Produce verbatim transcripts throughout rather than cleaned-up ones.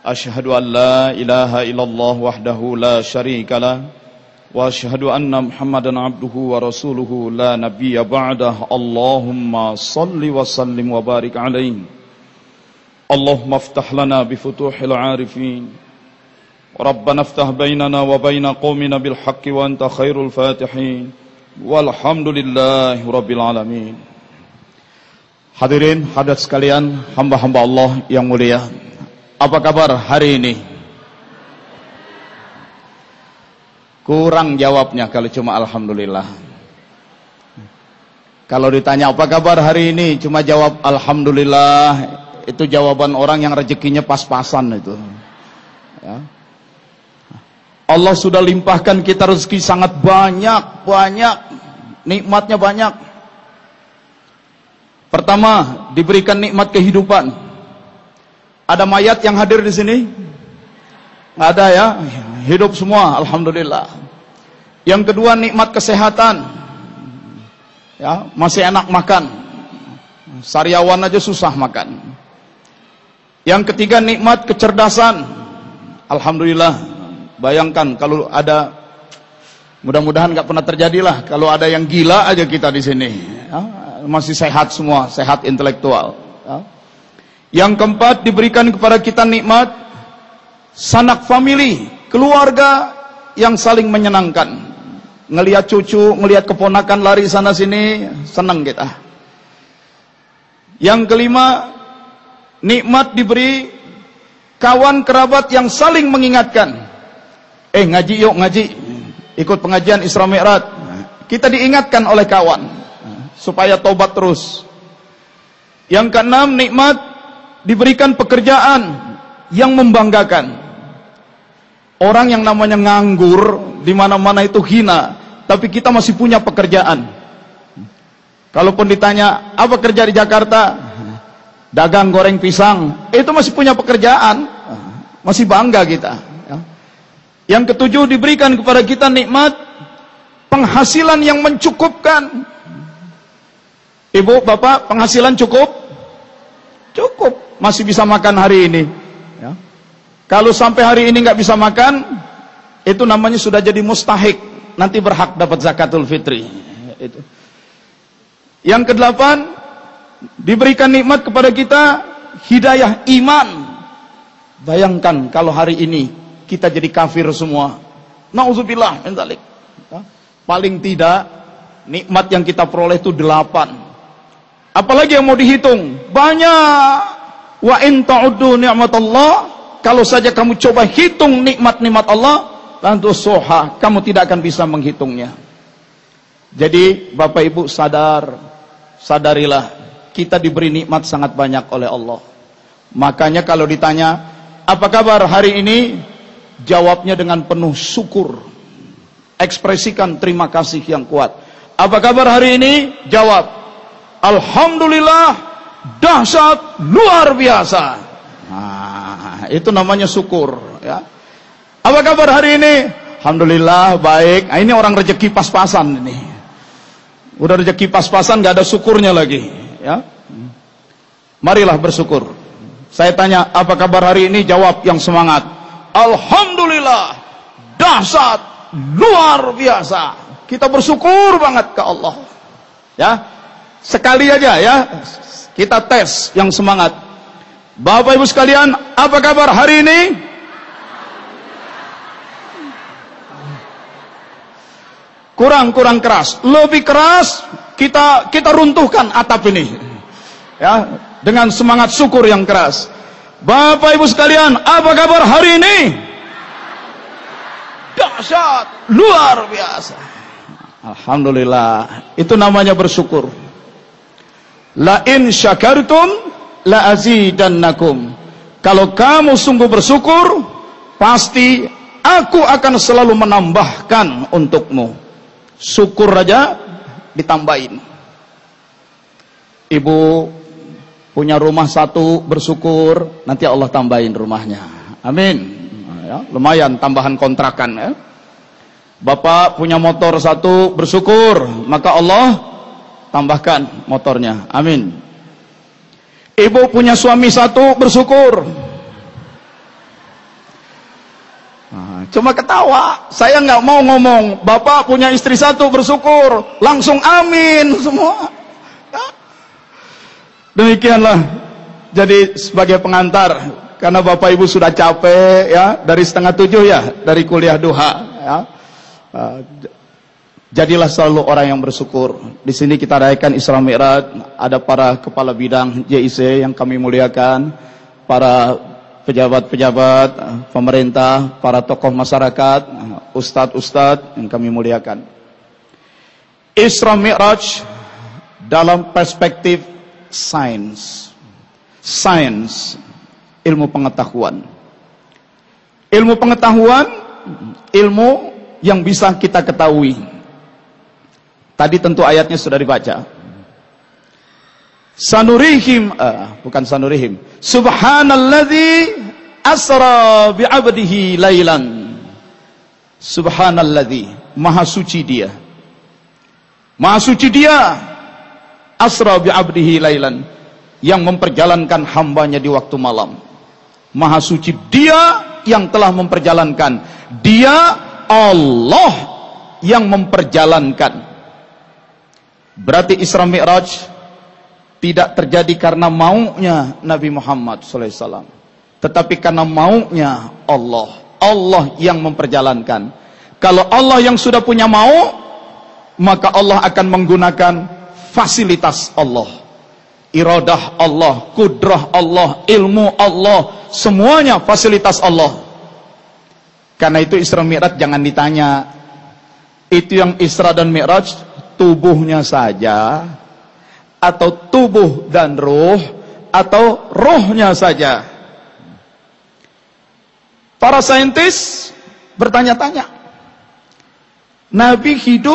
أشهد أن لا إله إلا الله وحده لا شريك له وأشهد أن محمدا عبده ورسوله لا نبي بعده اللهم صل وسلم وبارك عليه اللهم افتح لنا بفتوح العارفين ربنا افتح بيننا وبين قومنا بالحق وأنت خير الفاتحين والحمد لله رب العالمين. Hadirin hadirat sekalian, hamba-hamba Allah yang mulia, apa kabar hari ini? Kurang jawabnya kalau cuma alhamdulillah. Kalau ditanya apa kabar hari ini, cuma jawab alhamdulillah, itu jawaban orang yang rezekinya pas-pasan itu. Ya. Allah sudah limpahkan kita rezeki sangat banyak, banyak, nikmatnya banyak. Pertama, diberikan nikmat kehidupan. Ada mayat yang hadir di sini? Nggak ada ya, hidup semua, alhamdulillah. Yang kedua, nikmat kesehatan. Ya, masih enak makan. Sariawan aja susah makan. Yang ketiga, nikmat kecerdasan. Alhamdulillah. Bayangkan kalau ada, mudah-mudahan nggak pernah terjadilah kalau ada yang gila aja kita di sini. Ya, masih sehat semua, sehat intelektual. Ya. Yang keempat, diberikan kepada kita nikmat sanak famili, keluarga yang saling menyenangkan. Ngelihat cucu, ngelihat keponakan lari sana sini, senang kita. Yang kelima, nikmat diberi kawan kerabat yang saling mengingatkan. Eh ngaji yuk ngaji, ikut pengajian Isra Mi'raj. Kita diingatkan oleh kawan supaya tobat terus. Yang keenam, nikmat diberikan pekerjaan yang membanggakan. Orang yang namanya nganggur di mana-mana itu hina, tapi kita masih punya pekerjaan. Kalaupun ditanya apa kerja di Jakarta, dagang goreng pisang, itu masih punya pekerjaan, masih bangga kita. Yang ketujuh, diberikan kepada kita nikmat penghasilan yang mencukupkan. Ibu, bapak, penghasilan cukup? Cukup, masih bisa makan hari ini. Ya. Kalau sampai hari ini nggak bisa makan, itu namanya sudah jadi mustahik. Nanti berhak dapat zakatul fitri. Itu. Yang kedelapan, diberikan nikmat kepada kita hidayah iman. Bayangkan kalau hari ini kita jadi kafir semua. Nauzubillah min dzalik. Ya. Paling tidak nikmat yang kita peroleh itu delapan. Apalagi yang mau dihitung? Banyak. Wa in ta'uddu ni'matallah, kalau saja kamu coba hitung nikmat-nikmat Allah, lantu soha, kamu tidak akan bisa menghitungnya. Jadi Bapak Ibu sadar, sadarilah, kita diberi nikmat sangat banyak oleh Allah. Makanya kalau ditanya, apa kabar hari ini? Jawabnya dengan penuh syukur. Ekspresikan terima kasih yang kuat. Apa kabar hari ini? Jawab, alhamdulillah, dahsyat, luar biasa. Nah, itu namanya syukur. Ya. Apa kabar hari ini? Alhamdulillah, baik. Nah, ini orang rezeki pas-pasan ini. Udah rezeki pas-pasan, nggak ada syukurnya lagi. Ya. Marilah bersyukur. Saya tanya, apa kabar hari ini? Jawab yang semangat. Alhamdulillah, dahsyat, luar biasa. Kita bersyukur banget ke Allah. Ya. Sekali aja ya, kita tes yang semangat. Bapak Ibu sekalian, apa kabar hari ini? Kurang-kurang keras, lebih keras kita kita runtuhkan atap ini. Ya, dengan semangat syukur yang keras. Bapak Ibu sekalian, apa kabar hari ini? Dahsyat, luar biasa. Alhamdulillah, itu namanya bersyukur. La in syakartum la azidannakum. Kalau kamu sungguh bersyukur, pasti aku akan selalu menambahkan untukmu. Syukur aja ditambahin. Ibu punya rumah satu, bersyukur, nanti Allah tambahin rumahnya. Amin. Ya, lumayan tambahan kontrakan ya. Bapak punya motor satu, bersyukur, maka Allah tambahkan motornya. Amin. Ibu punya suami satu, bersyukur. Cuma ketawa. Saya nggak mau ngomong, Bapak punya istri satu bersyukur, langsung amin semua. Demikianlah. Jadi sebagai pengantar, karena Bapak Ibu sudah capek ya dari setengah tujuh ya dari kuliah duha ya. Uh, jadilah selalu orang yang bersyukur. Di sini kita rayakan Isra Mi'raj, ada para kepala bidang J I C yang kami muliakan, para pejabat-pejabat pemerintah, para tokoh masyarakat, ustadz-ustadz yang kami muliakan. Isra Mi'raj dalam perspektif sains, sains, ilmu pengetahuan. Ilmu pengetahuan, ilmu yang bisa kita ketahui. Tadi tentu ayatnya sudah dibaca. Sanurihim, uh, bukan sanurihim. Subhanalladzi asra bi'abdihi lailan. Subhanalladzi, maha suci dia. Maha suci dia. Asra bi'abdihi lailan, yang memperjalankan hambanya di waktu malam. Maha suci dia yang telah memperjalankan. Dia Allah yang memperjalankan. Berarti Isra Mi'raj tidak terjadi karena maunya Nabi Muhammad shallallahu alaihi wasallam, tetapi karena maunya Allah. Allah yang memperjalankan. Kalau Allah yang sudah punya mau, maka Allah akan menggunakan fasilitas Allah. Iradah Allah, kudrah Allah, ilmu Allah, semuanya fasilitas Allah. Karena itu Isra Mi'raj jangan ditanya. Itu yang Isra dan Mi'raj, tubuhnya saja, atau tubuh dan ruh, atau rohnya saja. Para saintis bertanya-tanya. Nabi hidup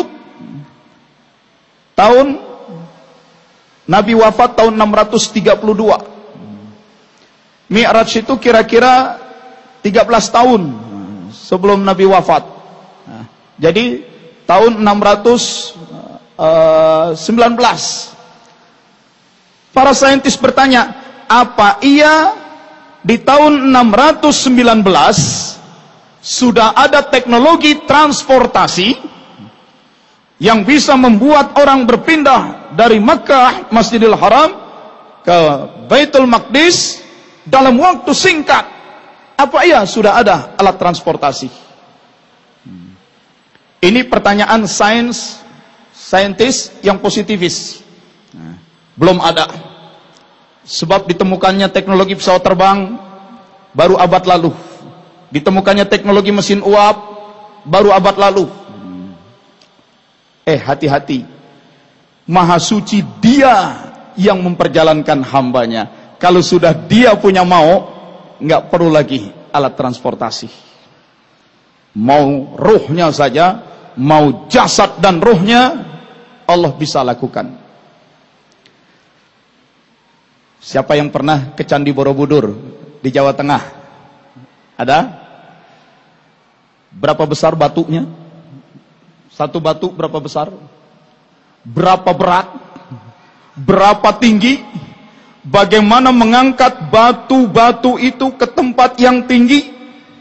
tahun, Nabi wafat tahun enam ratus tiga puluh dua. Mi'raj itu kira-kira tiga belas tahun sebelum Nabi wafat. Nah, jadi tahun enam ratus sembilan belas. Para saintis bertanya, apa iya di tahun enam ratus sembilan belas sudah ada teknologi transportasi yang bisa membuat orang berpindah dari Makkah, Masjidil Haram, ke Baitul Maqdis dalam waktu singkat? Apa iya sudah ada alat transportasi? Ini pertanyaan sains, saintis yang positivis. Belum ada. Sebab ditemukannya teknologi pesawat terbang baru abad lalu. Ditemukannya teknologi mesin uap baru abad lalu. Eh, hati-hati. Maha suci dia yang memperjalankan hambanya. Kalau sudah dia punya mau, nggak perlu lagi alat transportasi. Mau ruhnya saja, mau jasad dan ruhnya, Allah bisa lakukan. Siapa yang pernah ke Candi Borobudur di Jawa Tengah? Ada? Berapa besar batunya? Satu batu berapa besar? Berapa berat? Berapa tinggi? Bagaimana mengangkat batu-batu itu ke tempat yang tinggi?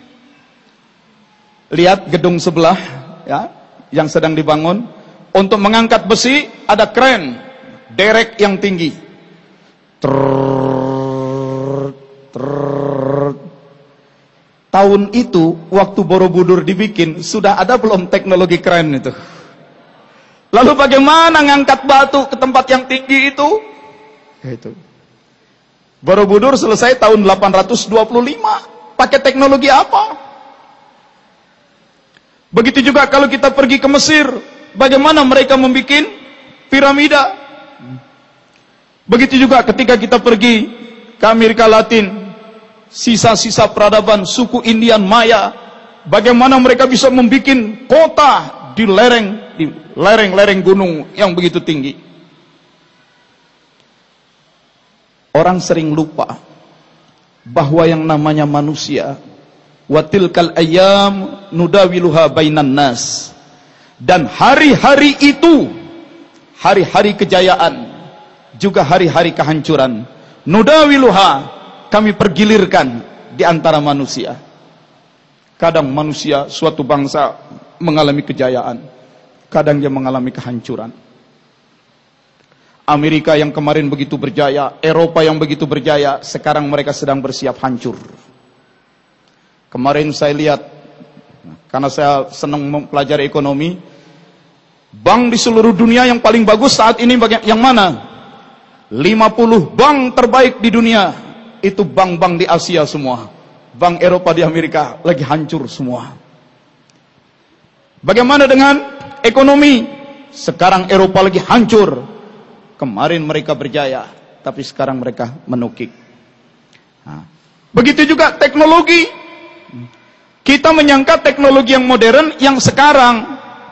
Lihat gedung sebelah ya, yang sedang dibangun. Untuk mengangkat besi ada kren, derek yang tinggi. Trrrr, trrrr. Tahun itu waktu Borobudur dibikin sudah ada belum teknologi kren itu? Lalu bagaimana ngangkat batu ke tempat yang tinggi itu? Itu. Borobudur selesai tahun delapan ratus dua puluh lima. Pakai teknologi apa? Begitu juga kalau kita pergi ke Mesir, bagaimana mereka membuat piramida? Begitu juga ketika kita pergi ke Amerika Latin, sisa-sisa peradaban suku Indian Maya, bagaimana mereka bisa membuat kota di lereng, di lereng-lereng gunung yang begitu tinggi. Orang sering lupa bahwa yang namanya manusia, wa tilkal ayyam nudawiluha bainan nas, dan hari-hari itu hari-hari kejayaan juga hari-hari kehancuran, nudawiluha, kami pergilirkan di antara manusia. Kadang manusia, suatu bangsa mengalami kejayaan, kadang dia mengalami kehancuran. Amerika yang kemarin begitu berjaya, Eropa yang begitu berjaya, sekarang mereka sedang bersiap hancur. Kemarin saya lihat, karena saya senang mempelajari ekonomi, bank di seluruh dunia yang paling bagus saat ini yang mana? lima puluh bank terbaik di dunia, itu bank-bank di Asia semua. Bank Eropa di Amerika lagi hancur semua. Bagaimana dengan ekonomi? Sekarang Eropa lagi hancur. Kemarin mereka berjaya, tapi sekarang mereka menukik. Nah, begitu juga teknologi. Kita menyangka teknologi yang modern yang sekarang,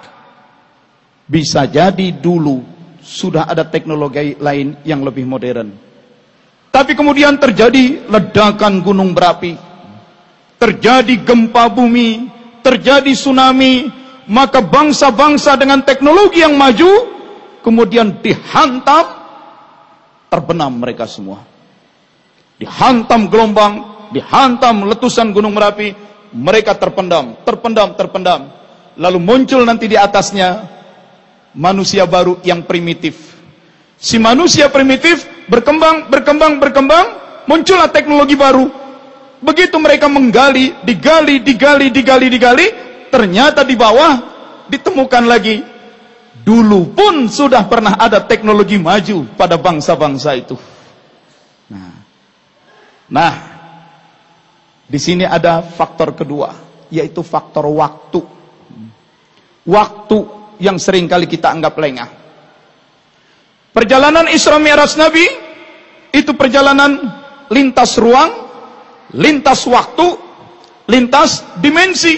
bisa jadi dulu sudah ada teknologi lain yang lebih modern. Tapi kemudian terjadi ledakan gunung berapi, terjadi gempa bumi, terjadi tsunami, maka bangsa-bangsa dengan teknologi yang maju kemudian dihantam, terbenam mereka semua. Dihantam gelombang, dihantam letusan gunung Merapi, mereka terpendam, terpendam, terpendam. Lalu muncul nanti di atasnya manusia baru yang primitif. Si manusia primitif berkembang, berkembang, berkembang, muncullah teknologi baru. Begitu mereka menggali, digali, digali, digali, digali, ternyata di bawah ditemukan lagi, dulu pun sudah pernah ada teknologi maju pada bangsa-bangsa itu. Nah, nah, di sini ada faktor kedua, yaitu faktor waktu. Waktu yang sering kali kita anggap lengah. Perjalanan Isra Mi'raj Nabi itu perjalanan lintas ruang, lintas waktu, lintas dimensi.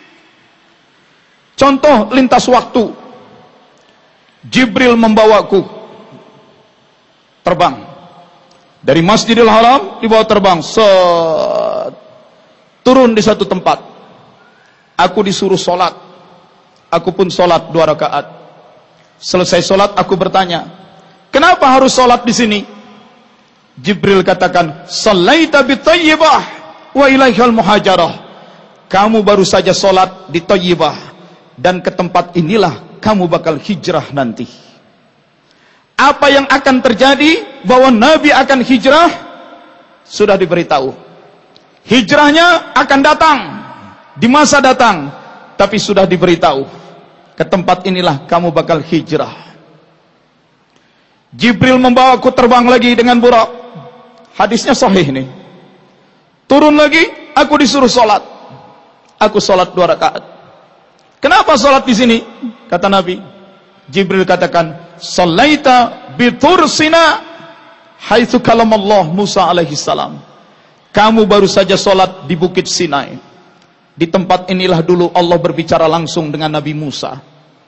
Contoh lintas waktu. Jibril membawaku terbang dari Masjidil Haram, dibawa terbang, set, turun di satu tempat. Aku disuruh sholat, aku pun sholat dua rakaat. Selesai sholat aku bertanya, kenapa harus sholat di sini? Jibril katakan, "Shallaita bi Thayyibah wa ilaihal muhajarah." Kamu baru saja sholat di Thayyibah, dan ke tempat inilah kamu bakal hijrah nanti. Apa yang akan terjadi bahwa Nabi akan hijrah sudah diberitahu. Hijrahnya akan datang di masa datang, tapi sudah diberitahu, ke tempat inilah kamu bakal hijrah. Jibril membawaku terbang lagi dengan burak. Hadisnya sahih nih. Turun lagi, aku disuruh sholat. Aku sholat dua rakaat. Kenapa sholat di sini? Kata Nabi. Jibril katakan, "Shallaita bi Tur Sina haitsu kalamallah Musa alaihi salam." Kamu baru saja sholat di Bukit Sinai. Di tempat inilah dulu Allah berbicara langsung dengan Nabi Musa.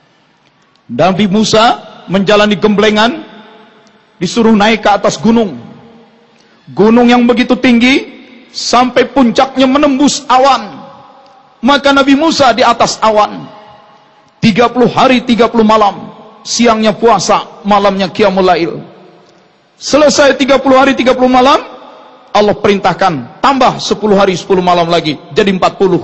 Nabi Musa menjalani gemblengan, disuruh naik ke atas gunung. Gunung yang begitu tinggi sampai puncaknya menembus awan. Maka Nabi Musa di atas awan tiga puluh hari tiga puluh malam, siangnya puasa, malamnya qiyamul lail. Selesai tiga puluh hari tiga puluh malam, Allah perintahkan tambah sepuluh hari sepuluh malam lagi, jadi empat puluh.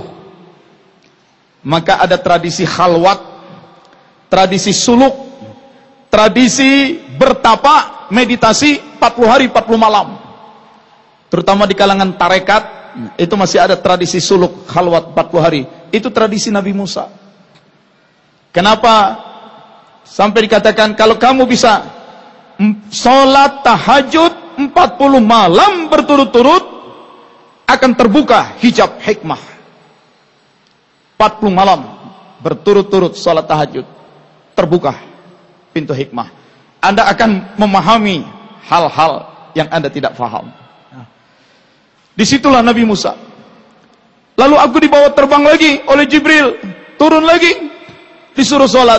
Maka ada tradisi khalwat, tradisi suluk, tradisi bertapa, meditasi empat puluh hari empat puluh malam. Terutama di kalangan tarekat, itu masih ada tradisi suluk khalwat empat puluh hari. Itu tradisi Nabi Musa. Kenapa sampai dikatakan kalau kamu bisa sholat tahajud empat puluh malam berturut-turut, akan terbuka hijab hikmah. Empat puluh malam berturut-turut sholat tahajud, terbuka pintu hikmah. Anda akan memahami hal-hal yang Anda tidak faham. Disitulah Nabi Musa. Lalu aku dibawa terbang lagi oleh Jibril, turun lagi, disuruh sholat.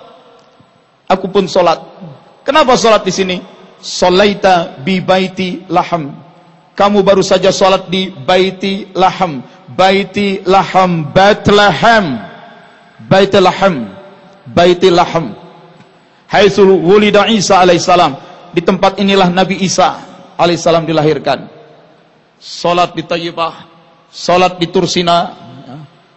Aku pun sholat. Kenapa sholat di sini? Sholaita bi baiti laham. Kamu baru saja sholat di baiti laham. Baiti laham, Bethlehem. Baiti laham, baiti laham. Haitsu wulida Isa alaihissalam. Di tempat inilah Nabi Isa alaihissalam dilahirkan. Salat di Thayyibah, salat di Tur Sina,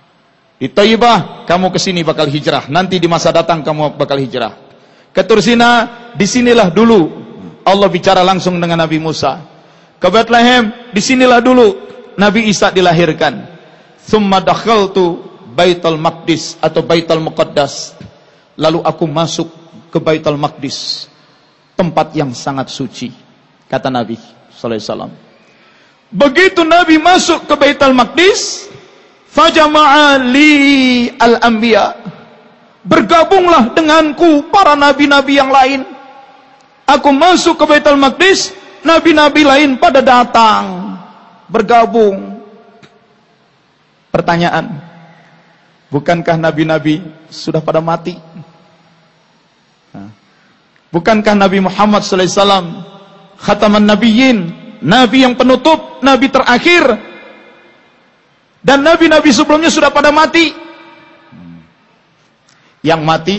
Di Thayyibah kamu ke sini bakal hijrah, nanti di masa datang kamu bakal hijrah. Ke Tursina, disinilah dulu Allah bicara langsung dengan Nabi Musa. Ke Bethlehem, disinilah dulu Nabi Isa dilahirkan. Tsumma dakhaltu Baitul Maqdis atau Baitul Muqaddas. Lalu aku masuk ke Baitul Maqdis, tempat yang sangat suci, kata Nabi sallallahu alaihi wasallam. Begitu Nabi masuk ke Baitul Maqdis, fajama'a li al-anbiya, bergabunglah denganku para nabi-nabi yang lain. Aku masuk ke Baitul Maqdis, nabi-nabi lain pada datang, bergabung. Pertanyaan, bukankah nabi-nabi sudah pada mati? Bukankah Nabi Muhammad sallallahu alaihi wasallam khataman nabiyyin, nabi yang penutup, nabi terakhir, dan nabi-nabi sebelumnya sudah pada mati? Yang mati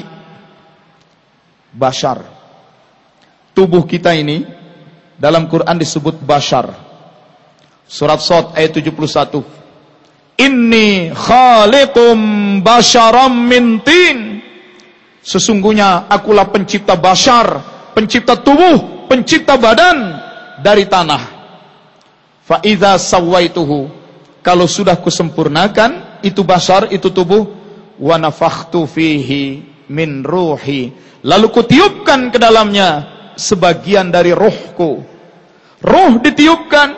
bashar. Tubuh kita ini dalam Quran disebut bashar. Surat Shad ayat tujuh puluh satu. Inni khaliqum basharam min tin. Sesungguhnya akulah pencipta bashar, pencipta tubuh, pencipta badan dari tanah. Fa idza sawaituhu, kalau sudah kusempurnakan itu bashar, itu tubuh, wa nafakhtu fihi min ruhi, lalu kutiupkan ke dalamnya sebagian dari ruhku. Ruh ditiupkan.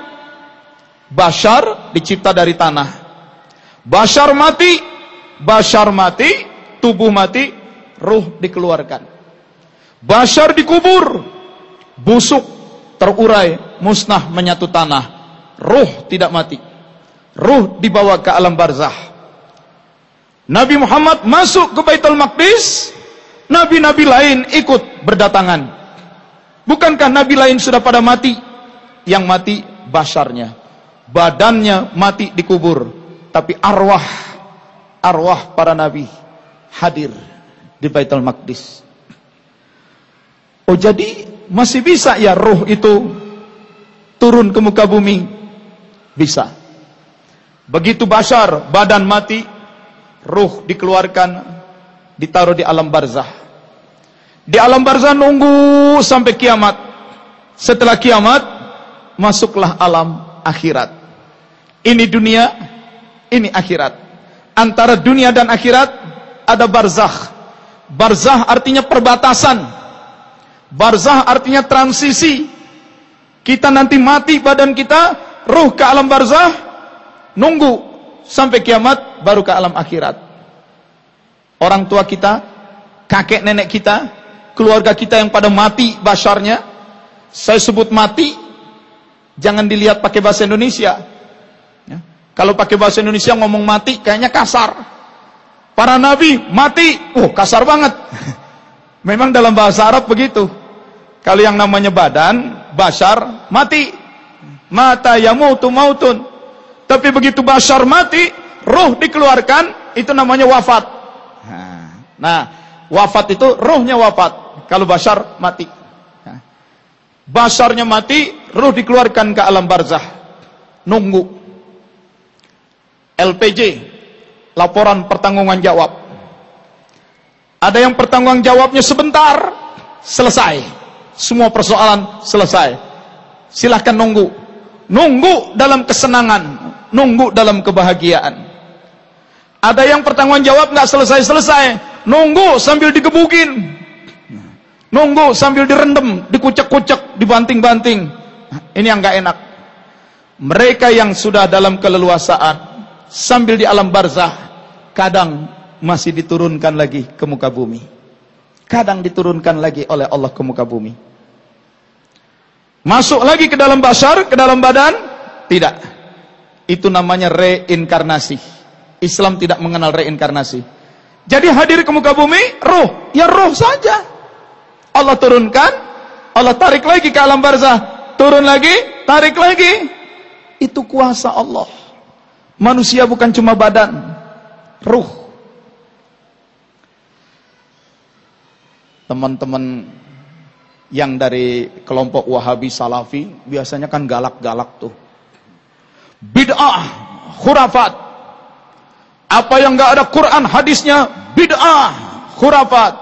Bashar dicipta dari tanah. Bashar mati, bashar mati, tubuh mati, ruh dikeluarkan. Bashar dikubur, busuk, terurai, musnah, menyatu tanah. Ruh tidak mati. Ruh dibawa ke alam barzah. Nabi Muhammad masuk ke Baitul Maqdis, nabi-nabi lain ikut berdatangan. Bukankah nabi lain sudah pada mati? Yang mati basharnya, badannya mati dikubur, tapi arwah arwah para nabi hadir di Baitul Maqdis. Oh, jadi masih bisa ya ruh itu turun ke muka bumi? Bisa. Begitu bashar, badan mati, ruh dikeluarkan, ditaruh di alam barzah. Di alam barzah nunggu sampai kiamat. Setelah kiamat, masuklah alam akhirat. Ini dunia, ini akhirat. Antara dunia dan akhirat ada barzakh. Barzah artinya perbatasan. Barzah artinya transisi. Kita nanti mati badan kita, ruh ke alam barzah, nunggu sampai kiamat baru ke alam akhirat. Orang tua kita, kakek nenek kita, keluarga kita yang pada mati basyarnya, saya sebut mati, jangan dilihat pakai bahasa Indonesia ya. Kalau pakai bahasa Indonesia ngomong mati kayaknya kasar. Para nabi mati, oh kasar banget. Memang dalam bahasa Arab begitu. Kalau yang namanya badan, bashar, mati. Mata yamutu mautun. Tapi begitu bashar mati, ruh dikeluarkan, itu namanya wafat. Nah, wafat itu ruhnya wafat. Kalau bashar mati. Basharnya mati, ruh dikeluarkan ke alam barzah. Nunggu. L P J, laporan pertanggungan jawab. Ada yang pertanggungan jawabnya sebentar, selesai. Semua persoalan selesai. Silahkan nunggu. Nunggu dalam kesenangan, nunggu dalam kebahagiaan. Ada yang pertanggungan jawab nggak selesai-selesai, nunggu sambil digebukin. Nunggu sambil direndam, dikucek-kucek, dibanting-banting. Ini yang nggak enak. Mereka yang sudah dalam keleluasaan sambil di alam barzah, kadang masih diturunkan lagi ke muka bumi. Kadang diturunkan lagi oleh Allah ke muka bumi. Masuk lagi ke dalam bashar, ke dalam badan? Tidak. Itu namanya reinkarnasi. Islam tidak mengenal reinkarnasi. Jadi hadir ke muka bumi, roh, ya roh saja. Allah turunkan, Allah tarik lagi ke alam barzah, turun lagi, tarik lagi. Itu kuasa Allah. Manusia bukan cuma badan, ruh. Teman-teman yang dari kelompok Wahabi Salafi biasanya kan galak-galak tuh. Bid'ah, khurafat. Apa yang enggak ada Quran hadisnya bid'ah, khurafat.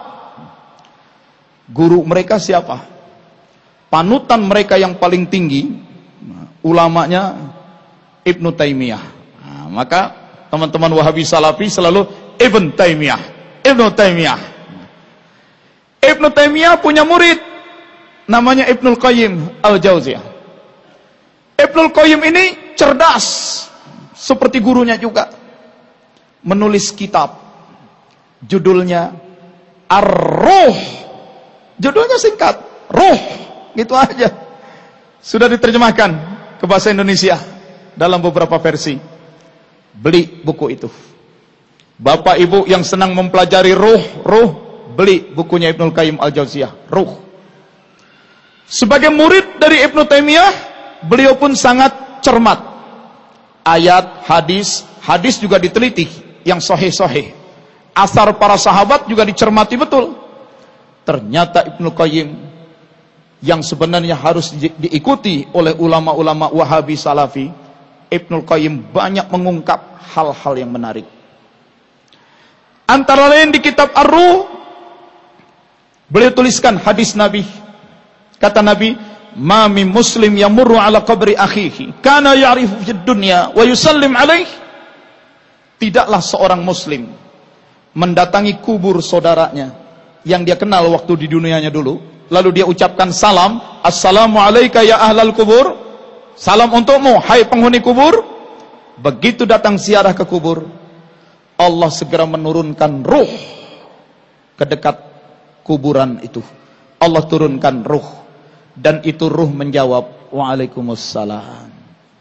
Guru mereka siapa? Panutan mereka yang paling tinggi, ulamanya Ibnu Taimiyah. Nah, maka teman-teman Wahabi Salafi selalu Ibn Taimiyah, Ibnu Taimiyah. Ibnu Taimiyah punya murid namanya Ibnul Qayyim Al-Jauziyah. Ibnul Qayyim ini cerdas seperti gurunya juga. Menulis kitab judulnya Ar-Ruh. Judulnya singkat, Ruh, gitu aja. Sudah diterjemahkan ke bahasa Indonesia dalam beberapa versi. Beli buku itu. Bapak Ibu yang senang mempelajari ruh, ruh, beli bukunya Ibnul Qayyim Al-Jauziyah, Ruh. Sebagai murid dari Ibnu Taimiyah, beliau pun sangat cermat. Ayat, hadis, hadis juga diteliti yang sahih-sahih. Asar para sahabat juga dicermati betul. Ternyata Ibnu Qayyim yang sebenarnya harus di diikuti oleh ulama-ulama Wahabi Salafi, Ibnu Qayyim banyak mengungkap hal-hal yang menarik. Antara lain di kitab Ar-Ruh, beliau tuliskan hadis Nabi. Kata Nabi, "Ma min muslim yamurru ala qabri akhihi, kana ya'rifu fid dunya wa yusallim alaih." Tidaklah seorang muslim mendatangi kubur saudaranya yang dia kenal waktu di dunianya dulu, lalu dia ucapkan salam, "Assalamu alayka ya ahlal kubur." Salam untukmu, hai penghuni kubur. Begitu datang ziarah ke kubur, Allah segera menurunkan ruh ke dekat kuburan itu. Allah turunkan ruh, dan itu ruh menjawab, "Waalaikumsalam."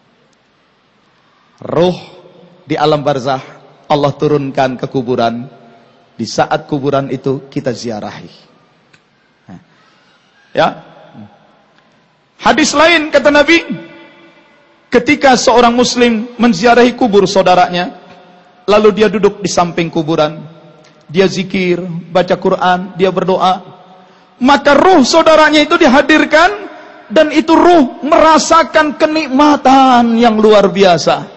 Ruh di alam barzah Allah turunkan ke kuburan. Di saat kuburan itu kita ziarahi. Ya. Hadis lain kata Nabi, ketika seorang muslim menziarahi kubur saudaranya, lalu dia duduk di samping kuburan, dia zikir, baca Quran, dia berdoa, maka ruh saudaranya itu dihadirkan, dan itu ruh merasakan kenikmatan yang luar biasa.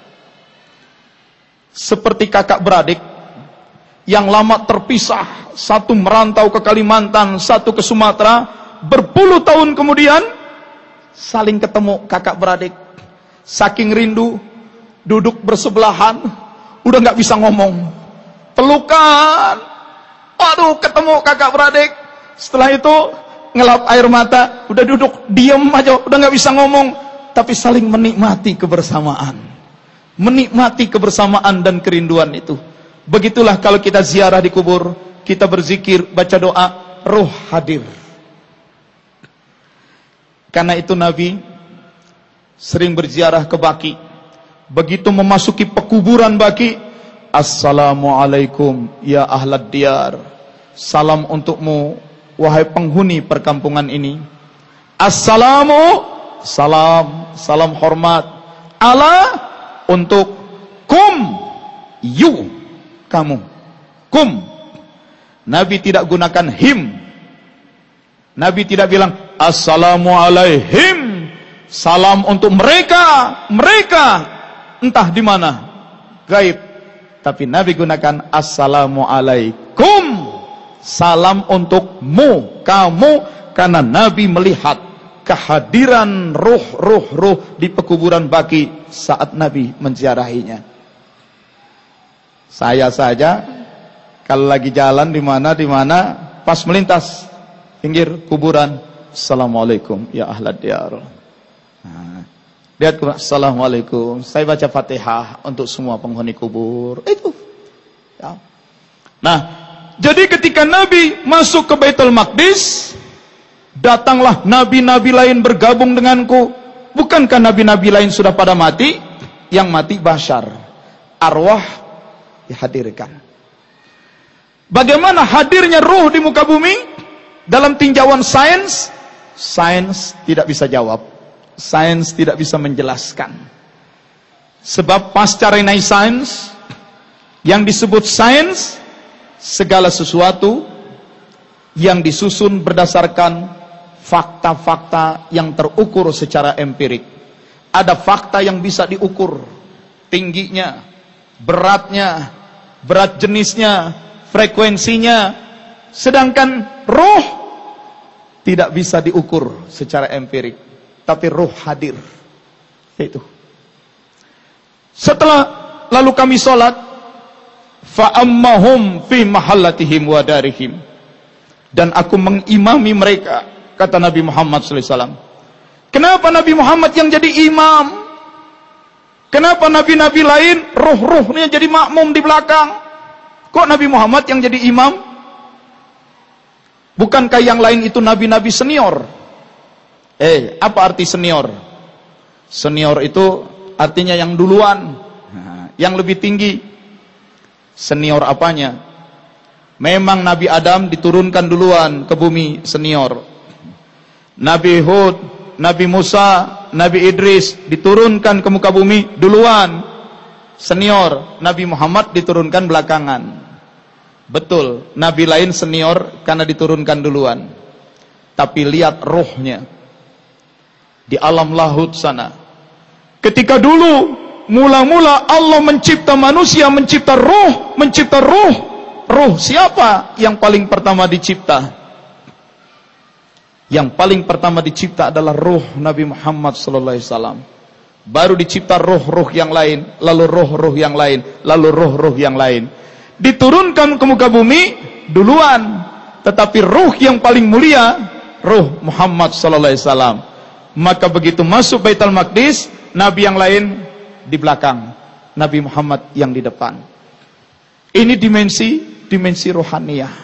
Seperti kakak beradik yang lama terpisah, satu merantau ke Kalimantan, satu ke Sumatera, berpuluh tahun kemudian saling ketemu kakak beradik. Saking rindu, duduk bersebelahan, udah nggak bisa ngomong, pelukan, aduh ketemu kakak beradik. Setelah itu ngelap air mata, udah duduk diem aja, udah nggak bisa ngomong, tapi saling menikmati kebersamaan, menikmati kebersamaan dan kerinduan itu. Begitulah kalau kita ziarah di kubur, kita berzikir, baca doa, ruh hadir. Karena itu Nabi sering berziarah ke Baqi. Begitu memasuki pekuburan Baqi, "Assalamualaikum ya ahlad diyar." Salam untukmu wahai penghuni perkampungan ini. Assalamu, salam, salam hormat. Ala, untuk, kum, you, kamu. Kum. Nabi tidak gunakan him. Nabi tidak bilang assalamualaihim, salam untuk mereka, mereka entah di mana, gaib. Tapi Nabi gunakan assalamualaikum, salam untukmu, kamu, karena Nabi melihat kehadiran ruh-ruh-ruh di pekuburan Baqi saat Nabi menziarahinya. Saya saja kalau lagi jalan di mana di mana pas melintas pinggir kuburan, assalamualaikum ya ahlad diyar. Nah, lihat, assalamualaikum. Saya baca Fatihah untuk semua penghuni kubur. Itu. Ya. Nah, jadi ketika Nabi masuk ke Baitul Maqdis, datanglah nabi-nabi lain bergabung denganku. Bukankah nabi-nabi lain sudah pada mati? Yang mati bashar, arwah dihadirkan. Bagaimana hadirnya ruh di muka bumi? Dalam tinjauan sains, sains tidak bisa jawab. Sains tidak bisa menjelaskan. Sebab pasca Renaissance, yang disebut sains, segala sesuatu yang disusun berdasarkan fakta-fakta yang terukur secara empirik. Ada fakta yang bisa diukur tingginya, beratnya, berat jenisnya, frekuensinya. Sedangkan roh tidak bisa diukur secara empirik, tapi roh hadir. Itu. Setelah lalu kami sholat, fa'ammahum fi mahallatihim wa darihim, dan aku mengimami mereka, kata Nabi Muhammad sallallahu alaihi wasallam. Kenapa Nabi Muhammad yang jadi imam? Kenapa nabi-nabi lain roh-rohnya jadi makmum di belakang? Kok Nabi Muhammad yang jadi imam? Bukankah yang lain itu nabi-nabi senior? Eh, apa arti senior? Senior itu artinya yang duluan, yang lebih tinggi. Senior apanya? Memang Nabi Adam diturunkan duluan ke bumi, senior. Nabi Hud, Nabi Musa, Nabi Idris diturunkan ke muka bumi duluan, senior. Nabi Muhammad diturunkan belakangan. Betul, Nabi lain senior karena diturunkan duluan. Tapi lihat rohnya di alam lahut sana. Ketika dulu mula-mula Allah mencipta manusia, mencipta roh, mencipta roh. Roh siapa yang paling pertama dicipta? Yang paling pertama dicipta adalah roh Nabi Muhammad sallallahu alaihi wasallam. Baru dicipta roh-roh yang lain, lalu roh-roh yang lain, lalu roh-roh yang lain. Diturunkan ke muka bumi duluan, tetapi roh yang paling mulia roh Muhammad sallallahu alaihi wasallam. Maka begitu masuk Baitul Maqdis, nabi yang lain di belakang, Nabi Muhammad yang di depan. Ini dimensi dimensi rohaniyah.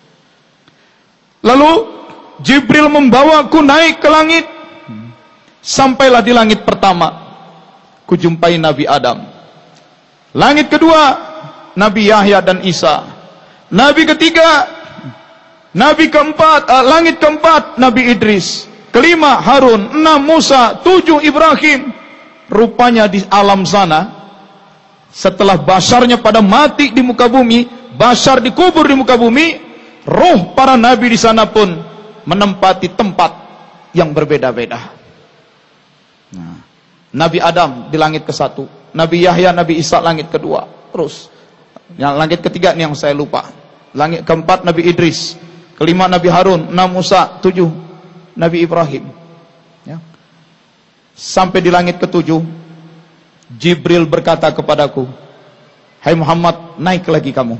Lalu Jibril membawaku naik ke langit. Sampailah di langit pertama, kujumpai Nabi Adam. Langit kedua, Nabi Yahya dan Isa. Nabi ketiga, Nabi keempat, uh, langit keempat, Nabi Idris. Kelima Harun, enam Musa, tujuh Ibrahim. Rupanya di alam sana, setelah basarnya pada mati di muka bumi, basar dikubur di muka bumi, roh para nabi di sana pun menempati tempat yang berbeda-beda. Nah, Nabi Adam di langit ke satu, Nabi Yahya, Nabi Isa langit kedua, terus. Yang langit ketiga nih yang saya lupa. Langit keempat Nabi Idris, kelima Nabi Harun, enam Musa, tujuh Nabi Ibrahim. Ya. Sampai di langit ketujuh, Jibril berkata kepadaku, "Hai Muhammad, naik lagi kamu."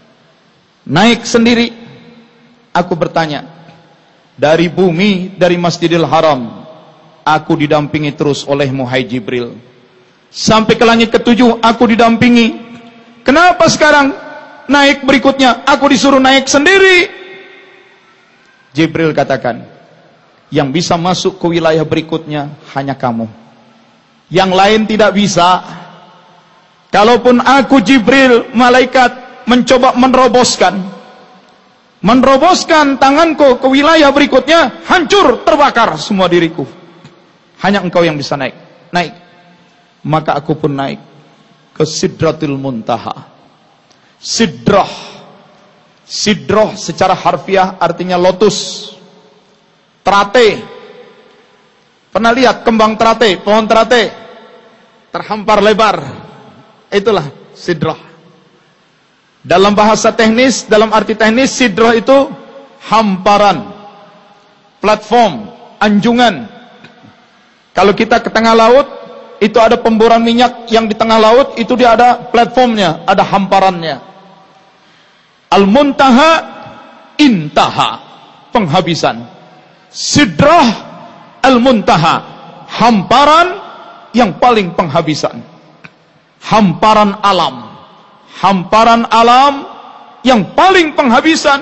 Naik sendiri. Aku bertanya, dari bumi, dari Masjidil Haram, aku didampingi terus olehmu, hai Jibril. Sampai ke langit ketujuh, aku didampingi. Kenapa sekarang naik berikutnya, aku disuruh naik sendiri? Jibril katakan, yang bisa masuk ke wilayah berikutnya hanya kamu. Yang lain tidak bisa. Kalaupun aku Jibril, malaikat, mencoba meneroboskan, meneroboskan tanganku ke wilayah berikutnya, hancur, terbakar semua diriku. Hanya engkau yang bisa naik. Naik. Maka aku pun naik ke Sidratul Muntaha. Sidrah. Sidrah secara harfiah artinya lotus. Terate. Pernah lihat kembang terate, pohon terate terhampar lebar. Itulah sidrah. Dalam bahasa teknis, dalam arti teknis, sidrah itu hamparan, platform, anjungan. Kalau kita ke tengah laut, itu ada pemboran minyak yang di tengah laut, itu dia ada platformnya, ada hamparannya. Al-Muntaha, intaha, penghabisan. Sidrah Al-Muntaha, hamparan yang paling penghabisan. Hamparan alam. Hamparan alam yang paling penghabisan.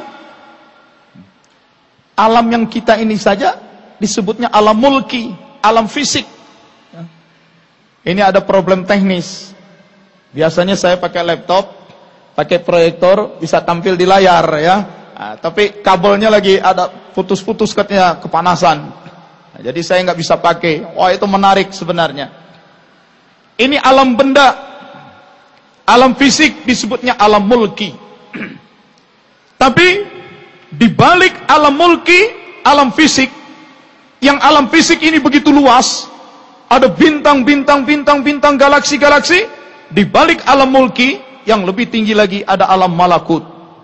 Alam yang kita ini saja disebutnya alam mulki, alam fisik. Ini ada problem teknis. Biasanya saya pakai laptop, pakai proyektor, bisa tampil di layar ya. Nah, tapi kabelnya lagi ada putus-putus katanya, kepanasan. Nah, jadi saya nggak bisa pakai. Wah, itu menarik sebenarnya. Ini alam benda. Alam fisik disebutnya alam mulki. Tapi di balik alam mulki, alam fisik, yang alam fisik ini begitu luas, ada bintang-bintang, bintang-bintang, galaksi-galaksi. di balik alam mulki yang lebih tinggi lagi ada alam malakut.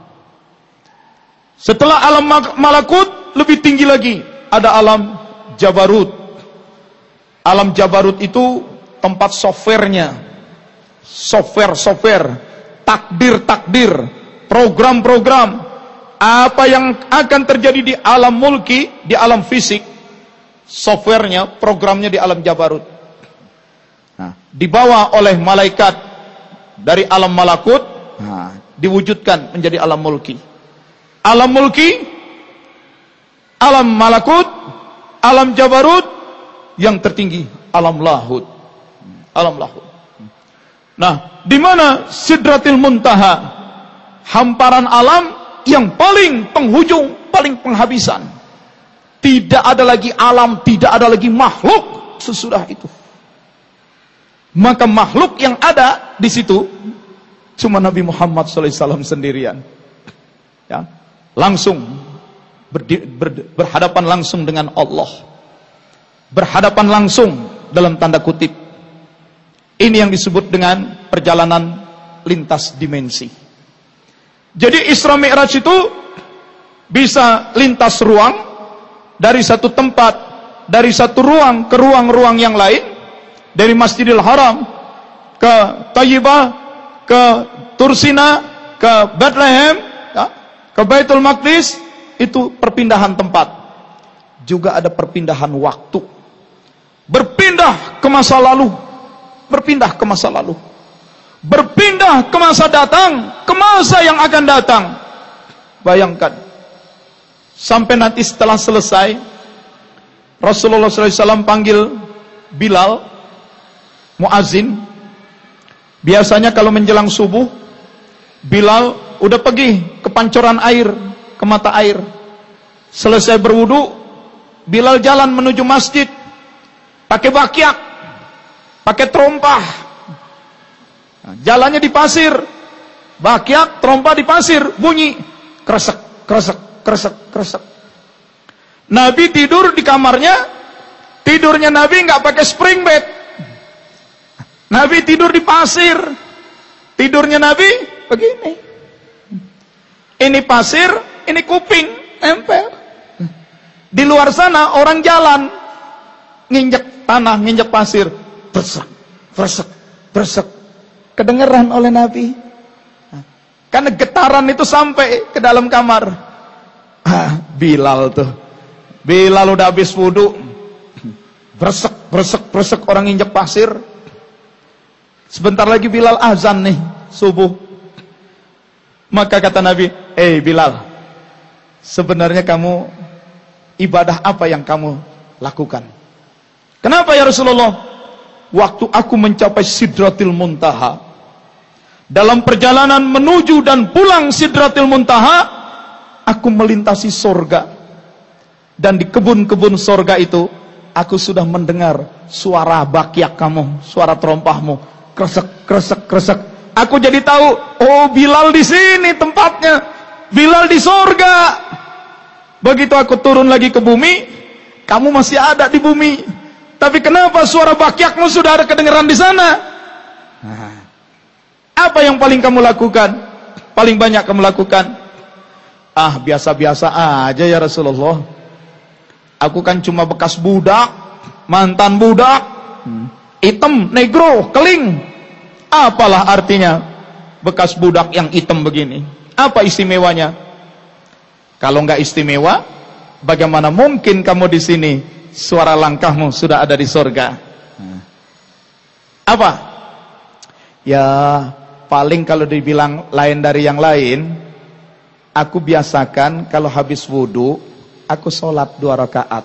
Setelah alam malakut lebih tinggi lagi ada alam jabarut. Alam jabarut itu tempat softwarenya, software-software, takdir-takdir, program-program. Apa yang akan terjadi di alam mulki, di alam fisik, softwarenya, programnya di alam jabarut. Nah, dibawa oleh malaikat dari alam malakut, nah, diwujudkan menjadi alam mulki. Alam mulki, alam malakut, alam jabarut, yang tertinggi alam lahut. Alam lahut. Nah, di mana Sidratil Muntaha? Hamparan alam yang paling penghujung, paling penghabisan. Tidak ada lagi alam, tidak ada lagi makhluk sesudah itu. Maka makhluk yang ada di situ cuma Nabi Muhammad shallallahu alaihi wasallam sendirian. Ya, langsung berdi, ber, berhadapan langsung dengan Allah. Berhadapan langsung dalam tanda kutip. Ini yang disebut dengan perjalanan lintas dimensi. Jadi Isra Mi'raj itu bisa lintas ruang dari satu tempat, dari satu ruang ke ruang-ruang yang lain, dari Masjidil Haram ke Thayyibah, ke Tursina, ke Bethlehem, ya, ke Baitul Maqdis. Itu perpindahan tempat. Juga ada perpindahan waktu. Berpindah ke masa lalu, berpindah ke masa lalu, berpindah ke masa datang, ke masa yang akan datang. Bayangkan, sampai nanti setelah selesai, Rasulullah shallallahu alaihi wasallam panggil Bilal, muazin. Biasanya kalau menjelang subuh, Bilal udah pergi ke pancoran air, ke mata air. Selesai berwudu, Bilal jalan menuju masjid, pakai bakyak, pakai terompah. Nah, jalannya di pasir, bakyak, terompah di pasir, bunyi kresek, kresek, kresek, kresek. Nabi tidur di kamarnya, tidurnya Nabi nggak pakai spring bed. Nabi tidur di pasir, tidurnya Nabi begini. Ini pasir, ini kuping, nempel. Di luar sana orang jalan, nginjek tanah, nginjek pasir, bersek, bersek, bersek. Kedengeran oleh Nabi. Karena getaran itu sampai ke dalam kamar. Ah, Bilal tuh. Bilal udah habis wudu. Bersek, bersek, bersek orang nginjek pasir. Sebentar lagi Bilal azan nih, subuh. Maka kata Nabi, "Eh Bilal, sebenarnya kamu ibadah apa yang kamu lakukan?" "Kenapa ya Rasulullah?" "Waktu aku mencapai Sidratil Muntaha, dalam perjalanan menuju dan pulang Sidratil Muntaha, aku melintasi sorga. Dan di kebun-kebun sorga itu, aku sudah mendengar suara bakyak kamu, suara terompahmu, kresek, kresek, kresek. Aku jadi tahu, oh Bilal di sini tempatnya, Bilal di sorga. Begitu aku turun lagi ke bumi, kamu masih ada di bumi. Tapi kenapa suara bakyakmu sudah ada kedengaran di sana?" Nah, apa yang paling kamu lakukan? Paling banyak kamu lakukan? "Ah, biasa-biasa aja ya Rasulullah. Aku kan cuma bekas budak, mantan budak, hitam, negro, keling. Apalah artinya bekas budak yang hitam begini? Apa istimewanya?" "Kalau nggak istimewa, bagaimana mungkin kamu di sini? Suara langkahmu sudah ada di sorga." Apa? "Ya, paling kalau dibilang lain dari yang lain, aku biasakan kalau habis wudu, aku sholat dua rakaat."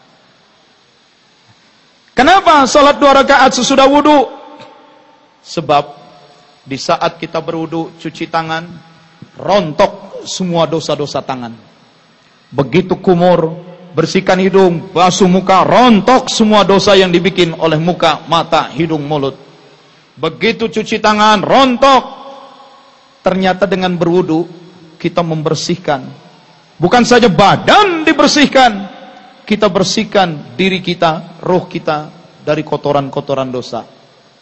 "Kenapa sholat dua rakaat sesudah wudu?" "Sebab di saat kita berwudu, cuci tangan, rontok semua dosa-dosa tangan. Begitu kumur, bersihkan hidung, basuh muka, rontok semua dosa yang dibikin oleh muka, mata, hidung, mulut. Begitu cuci tangan, rontok." Ternyata dengan berwudu kita membersihkan. Bukan saja badan dibersihkan, kita bersihkan diri kita, roh kita dari kotoran-kotoran dosa.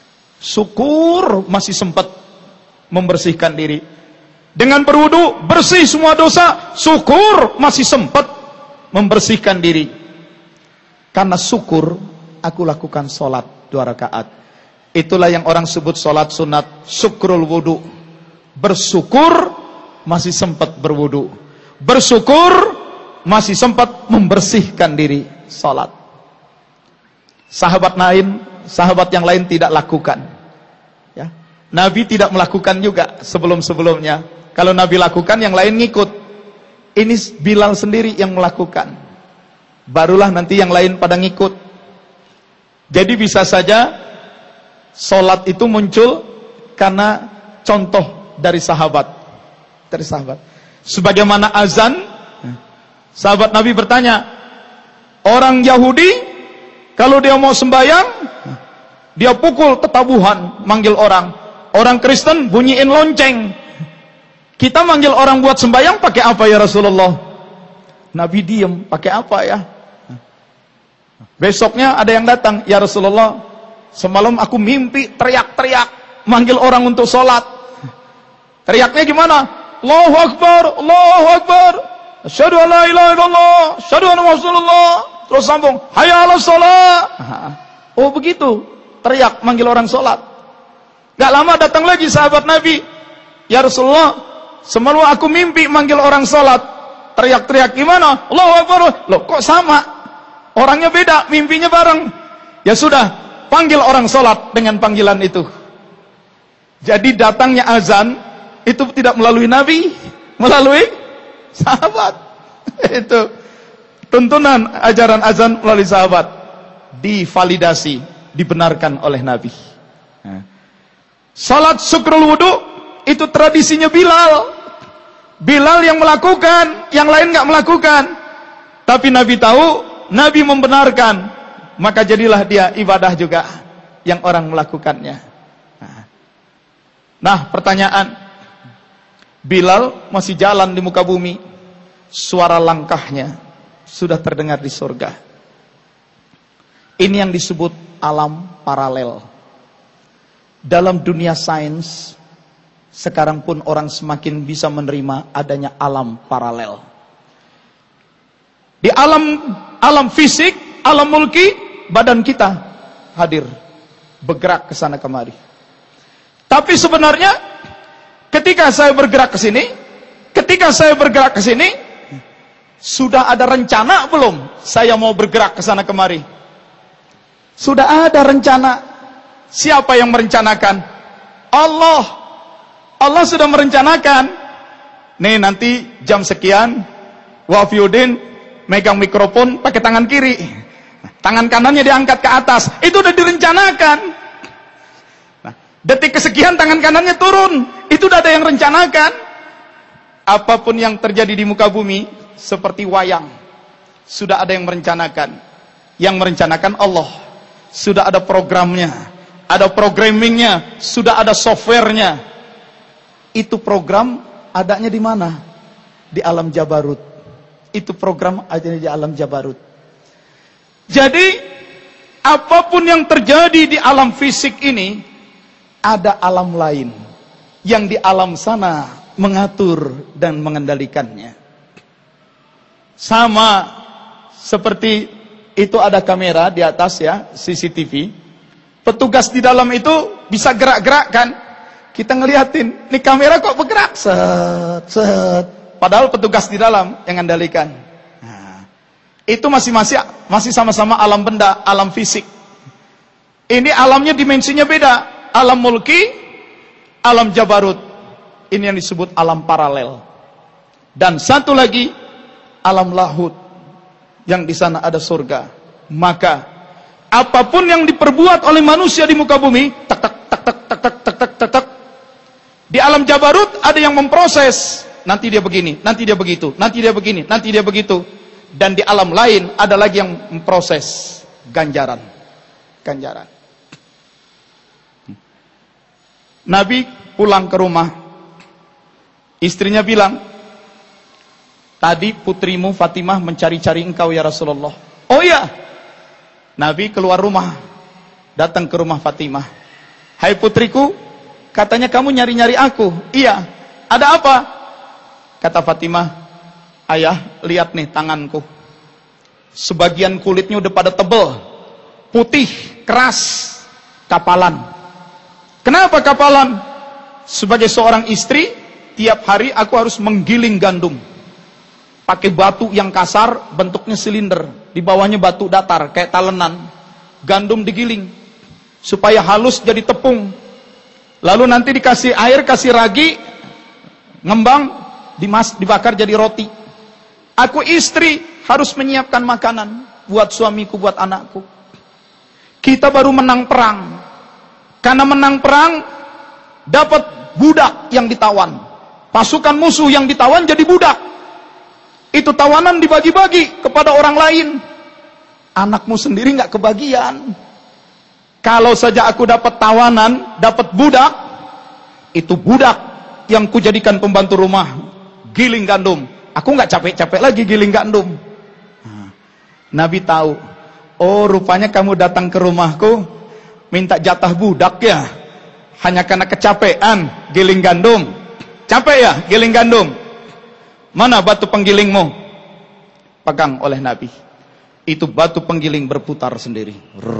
Syukur masih sempat membersihkan diri. Dengan berwudu bersih semua dosa, syukur masih sempat membersihkan diri. Karena syukur aku lakukan sholat dua rakaat. Itulah yang orang sebut sholat sunat, syukrul wudu. Bersyukur masih sempat berwudu. Bersyukur masih sempat membersihkan diri sholat. Sahabat lain, sahabat yang lain tidak lakukan. Ya. Nabi tidak melakukan juga sebelum-sebelumnya. Kalau Nabi lakukan, yang lain ngikut. Ini Bilal sendiri yang melakukan. Barulah nanti yang lain pada ngikut. Jadi bisa saja sholat itu muncul karena contoh dari sahabat. Dari sahabat. Sebagaimana azan, sahabat Nabi bertanya, orang Yahudi kalau dia mau sembahyang, dia pukul tetabuhan, manggil orang. Orang Kristen bunyiin lonceng. Kita manggil orang buat sembahyang pakai apa ya Rasulullah? Nabi diem, pakai apa ya? Besoknya ada yang datang, ya Rasulullah, semalam aku mimpi teriak-teriak manggil orang untuk sholat. Teriaknya gimana? Allahu Akbar, Allahu Akbar, asyhadu an la ilaha illallah, asyhadu anna Rasulullah. Terus sambung, hayya 'alas shalah. Oh begitu, teriak manggil orang sholat. Gak lama datang lagi sahabat Nabi, ya Rasulullah, semalam aku mimpi manggil orang sholat. Teriak-teriak gimana? Allahu Akbar. Loh kok sama? Orangnya beda, mimpinya bareng. Ya sudah, panggil orang sholat dengan panggilan itu. Jadi datangnya azan itu tidak melalui Nabi, melalui sahabat. Itu tuntunan ajaran azan melalui sahabat, divalidasi, dibenarkan oleh Nabi. Salat syukrul wudu itu tradisinya Bilal. Bilal yang melakukan, yang lain nggak melakukan. Tapi Nabi tahu, Nabi membenarkan, maka jadilah dia ibadah juga yang orang melakukannya. Nah, pertanyaan, Bilal masih jalan di muka bumi, suara langkahnya sudah terdengar di surga. Ini yang disebut alam paralel. Dalam dunia sains, sekarang pun orang semakin bisa menerima adanya alam paralel. Di alam alam fisik, alam mulki, badan kita hadir, bergerak ke sana kemari. Tapi sebenarnya ketika saya bergerak ke sini, ketika saya bergerak ke sini, sudah ada rencana belum saya mau bergerak ke sana kemari? Sudah ada rencana. Siapa yang merencanakan? Allah. Allah sudah merencanakan. Nih nanti jam sekian, Wafiuddin megang mikrofon pakai tangan kiri, tangan kanannya diangkat ke atas. Itu udah direncanakan. Nah, detik kesekian tangan kanannya turun. Itu udah ada yang rencanakan. Apapun yang terjadi di muka bumi seperti wayang, sudah ada yang merencanakan. Yang merencanakan Allah. Sudah ada programnya, ada programmingnya, sudah ada softwarenya. Itu program adanya di mana? Di alam Jabarut. Itu program adanya di alam Jabarut. Jadi apapun yang terjadi di alam fisik ini, ada alam lain yang di alam sana mengatur dan mengendalikannya. Sama seperti itu, ada kamera di atas ya, C C T V. Petugas di dalam itu bisa gerak-gerakkan. Kita ngeliatin, nih kamera kok bergerak, set, set. Padahal petugas di dalam yang mengendalikan. Nah, itu masih masih masih sama-sama alam benda, alam fisik. Ini alamnya dimensinya beda, alam mulki, alam Jabarut. Ini yang disebut alam paralel. Dan satu lagi, alam lahut, yang di sana ada surga. Maka apapun yang diperbuat oleh manusia di muka bumi, tak tak tak tak tak tak tak tak tak tak. Di alam Jabarut ada yang memproses, nanti dia begini, nanti dia begitu, nanti dia begini, nanti dia begitu. Dan di alam lain ada lagi yang memproses ganjaran. Ganjaran. Nabi pulang ke rumah. Istrinya bilang, tadi putrimu Fatimah mencari-cari engkau ya Rasulullah. Oh iya. Nabi keluar rumah, datang ke rumah Fatimah. Hai putriku, katanya kamu nyari-nyari aku. Iya. Ada apa? Kata Fatimah, ayah, lihat nih tanganku. Sebagian kulitnya udah pada tebel, putih, keras, kapalan. Kenapa kapalan? Sebagai seorang istri, tiap hari aku harus menggiling gandum. Pakai batu yang kasar, bentuknya silinder. Di bawahnya batu datar, kayak talenan. Gandum digiling, supaya halus jadi tepung. Lalu nanti dikasih air, kasih ragi, ngembang, dimas, dibakar jadi roti. Aku istri harus menyiapkan makanan buat suamiku, buat anakku. Kita baru menang perang. Karena menang perang, dapat budak yang ditawan. Pasukan musuh yang ditawan jadi budak. Itu tawanan dibagi-bagi kepada orang lain. Anakmu sendiri nggak kebagian. Kalau saja aku dapat tawanan, dapat budak, itu budak yang kujadikan pembantu rumah, giling gandum. Aku nggak capek-capek lagi giling gandum. Nah, Nabi tahu, oh rupanya kamu datang ke rumahku minta jatah budak ya, hanya karena kecapean giling gandum. Capek ya giling gandum? Mana batu penggilingmu? Pegang oleh Nabi. Itu batu penggiling berputar sendiri.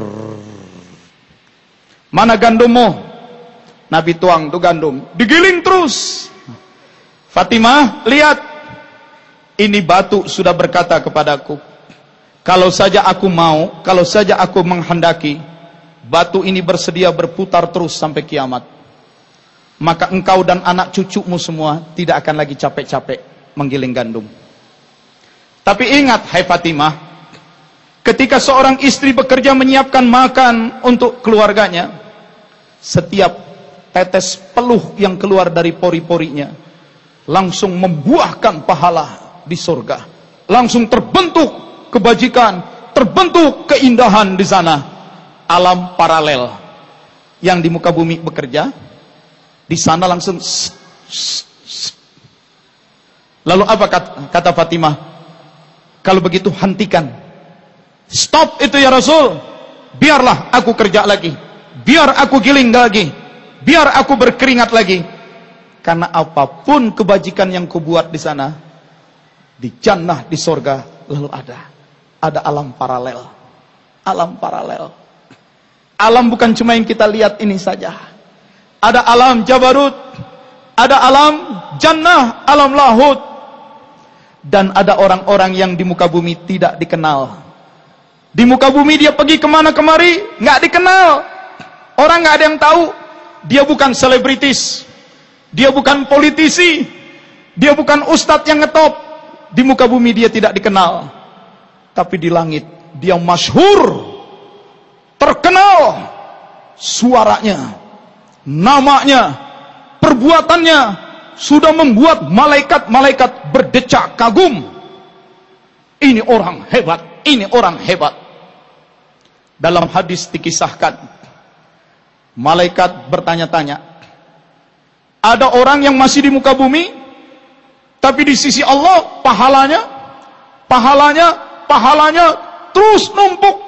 Mana gandummu? Nabi tuang tuh gandum, digiling terus. Fatimah, lihat, ini batu sudah berkata kepadaku, kalau saja aku mau, kalau saja aku menghendaki, batu ini bersedia berputar terus sampai kiamat. Maka engkau dan anak cucumu semua tidak akan lagi capek-capek menggiling gandum. Tapi ingat, hai Fatimah, ketika seorang istri bekerja menyiapkan makan untuk keluarganya, setiap tetes peluh yang keluar dari pori-porinya langsung membuahkan pahala di surga. Langsung terbentuk kebajikan, terbentuk keindahan di sana. Alam paralel. Yang di muka bumi bekerja, di sana langsung sss, sss, sss. Lalu apa kata, kata Fatimah? Kalau begitu hentikan. Stop itu ya Rasul. Biarlah aku kerja lagi. Biar aku giling lagi. Biar aku berkeringat lagi. Karena apapun kebajikan yang kubuat di sana, di jannah, di sorga, lalu ada. Ada alam paralel. Alam paralel. Alam bukan cuma yang kita lihat ini saja. Ada alam Jabarut. Ada alam jannah, alam lahut. Dan ada orang-orang yang di muka bumi tidak dikenal. Di muka bumi dia pergi kemana kemari, nggak dikenal. Orang nggak ada yang tahu. Dia bukan selebritis, dia bukan politisi, dia bukan ustadz yang ngetop. Di muka bumi dia tidak dikenal. Tapi di langit dia masyhur, terkenal. Suaranya, namanya, perbuatannya sudah membuat malaikat-malaikat berdecak kagum. Ini orang hebat, ini orang hebat. Dalam hadis dikisahkan, malaikat bertanya-tanya, ada orang yang masih di muka bumi, tapi di sisi Allah pahalanya, pahalanya, pahalanya terus numpuk.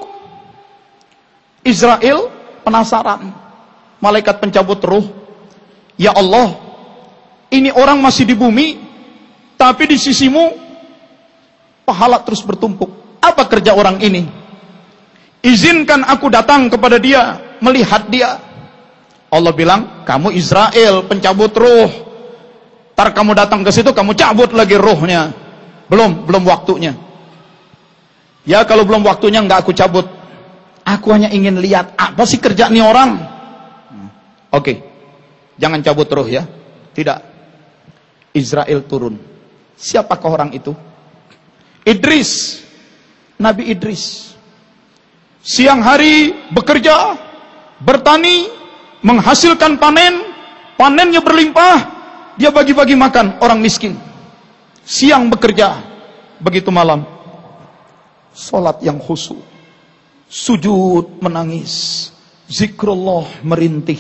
Israel penasaran, malaikat pencabut ruh, ya Allah, ini orang masih di bumi, tapi di sisimu pahala terus bertumpuk. Apa kerja orang ini? Izinkan aku datang kepada dia, melihat dia. Allah bilang, kamu Israel pencabut ruh. Ntar kamu datang ke situ, kamu cabut lagi ruhnya. Belum, belum waktunya. Ya kalau belum waktunya nggak aku cabut. Aku hanya ingin lihat apa sih kerja nih orang. Oke, okay. Jangan cabut ruh ya. Tidak. Israel turun. Siapakah orang itu? Idris, Nabi Idris. Siang hari bekerja, bertani, menghasilkan panen, panennya berlimpah, dia bagi-bagi makan orang miskin. Siang bekerja, begitu malam, salat yang khusyuk, sujud menangis, zikrullah merintih.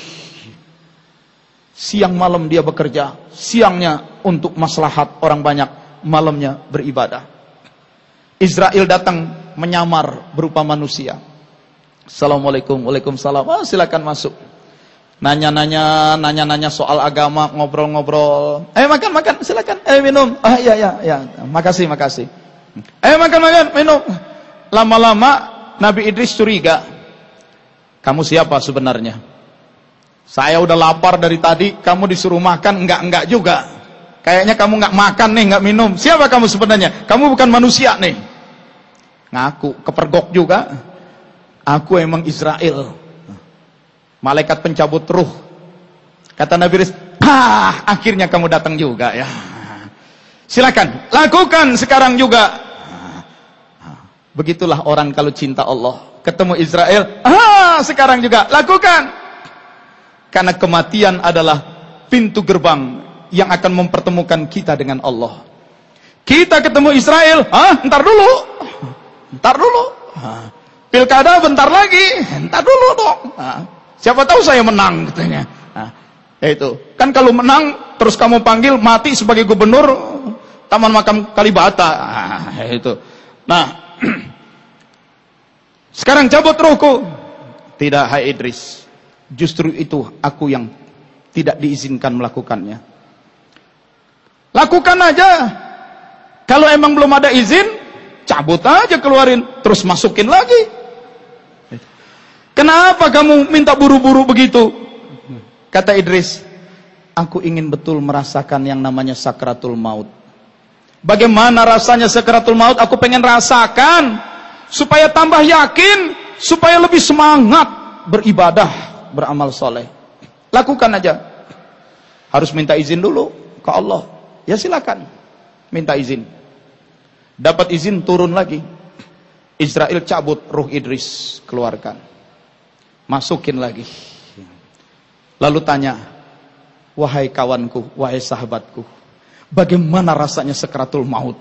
Siang malam dia bekerja, siangnya untuk maslahat orang banyak, malamnya beribadah. Israel datang menyamar berupa manusia. Assalamualaikum, waalaikumsalam. Oh, silakan masuk. Nanya-nanya, nanya-nanya soal agama, ngobrol-ngobrol. Eh makan, makan, silakan. Eh minum. Ah iya, iya, iya. Makasih, makasih. Eh makan, makan, minum. Lama-lama Nabi Idris curiga. Kamu siapa sebenarnya? Saya udah lapar dari tadi, kamu disuruh makan, enggak-enggak juga. Kayaknya kamu enggak makan nih, enggak minum. Siapa kamu sebenarnya? Kamu bukan manusia nih. Ngaku, kepergok juga. Aku emang Israel. Malaikat pencabut ruh. Kata Nabi Idris, ah, akhirnya kamu datang juga ya. Silakan, lakukan sekarang juga. Begitulah orang kalau cinta Allah. Ketemu Israel, ah, sekarang juga lakukan. Karena kematian adalah pintu gerbang yang akan mempertemukan kita dengan Allah. Kita ketemu Israel, ah, ntar dulu. Ntar dulu. Pilkada bentar lagi, ntar dulu dong. Siapa tahu saya menang katanya. Nah, ya itu. Kan kalau menang terus kamu panggil mati sebagai gubernur Taman Makam Kalibata. Nah, ya itu. Nah, sekarang cabut ruhku. Tidak, hai Idris. Justru itu aku yang tidak diizinkan melakukannya. Lakukan aja. Kalau emang belum ada izin, cabut aja, keluarin, terus masukin lagi. Kenapa kamu minta buru-buru begitu? Kata Idris, aku ingin betul merasakan yang namanya sakratul maut. Bagaimana rasanya sakratul maut? Aku pengen rasakan supaya tambah yakin, supaya lebih semangat beribadah, beramal soleh. Lakukan aja. Harus minta izin dulu ke Allah. Ya silakan, minta izin. Dapat izin, turun lagi. Israel cabut ruh Idris, keluarkan. Masukin lagi. Lalu tanya, wahai kawanku, wahai sahabatku, bagaimana rasanya sakratul maut?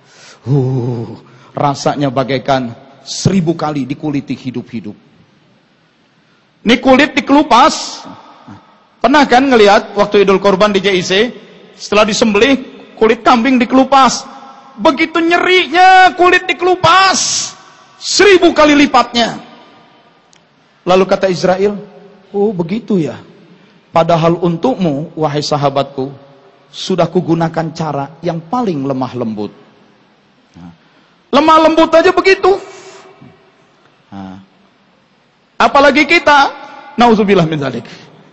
Uh, rasanya bagaikan seribu kali dikuliti hidup-hidup. Ini kulit dikelupas. Pernah kan ngelihat waktu Idul Korban di J I C, setelah disembelih kulit kambing dikelupas. Begitu nyerinya kulit dikelupas, seribu kali lipatnya. Lalu kata Israel, oh begitu ya. Padahal untukmu, wahai sahabatku, sudah kugunakan cara yang paling lemah lembut. Nah, lemah lembut aja begitu. Nah, apalagi kita, nauzubillah min dzalik.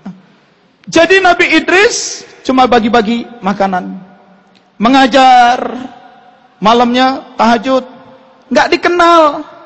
Jadi Nabi Idris cuma bagi-bagi makanan, mengajar, malamnya tahajud, nggak dikenal.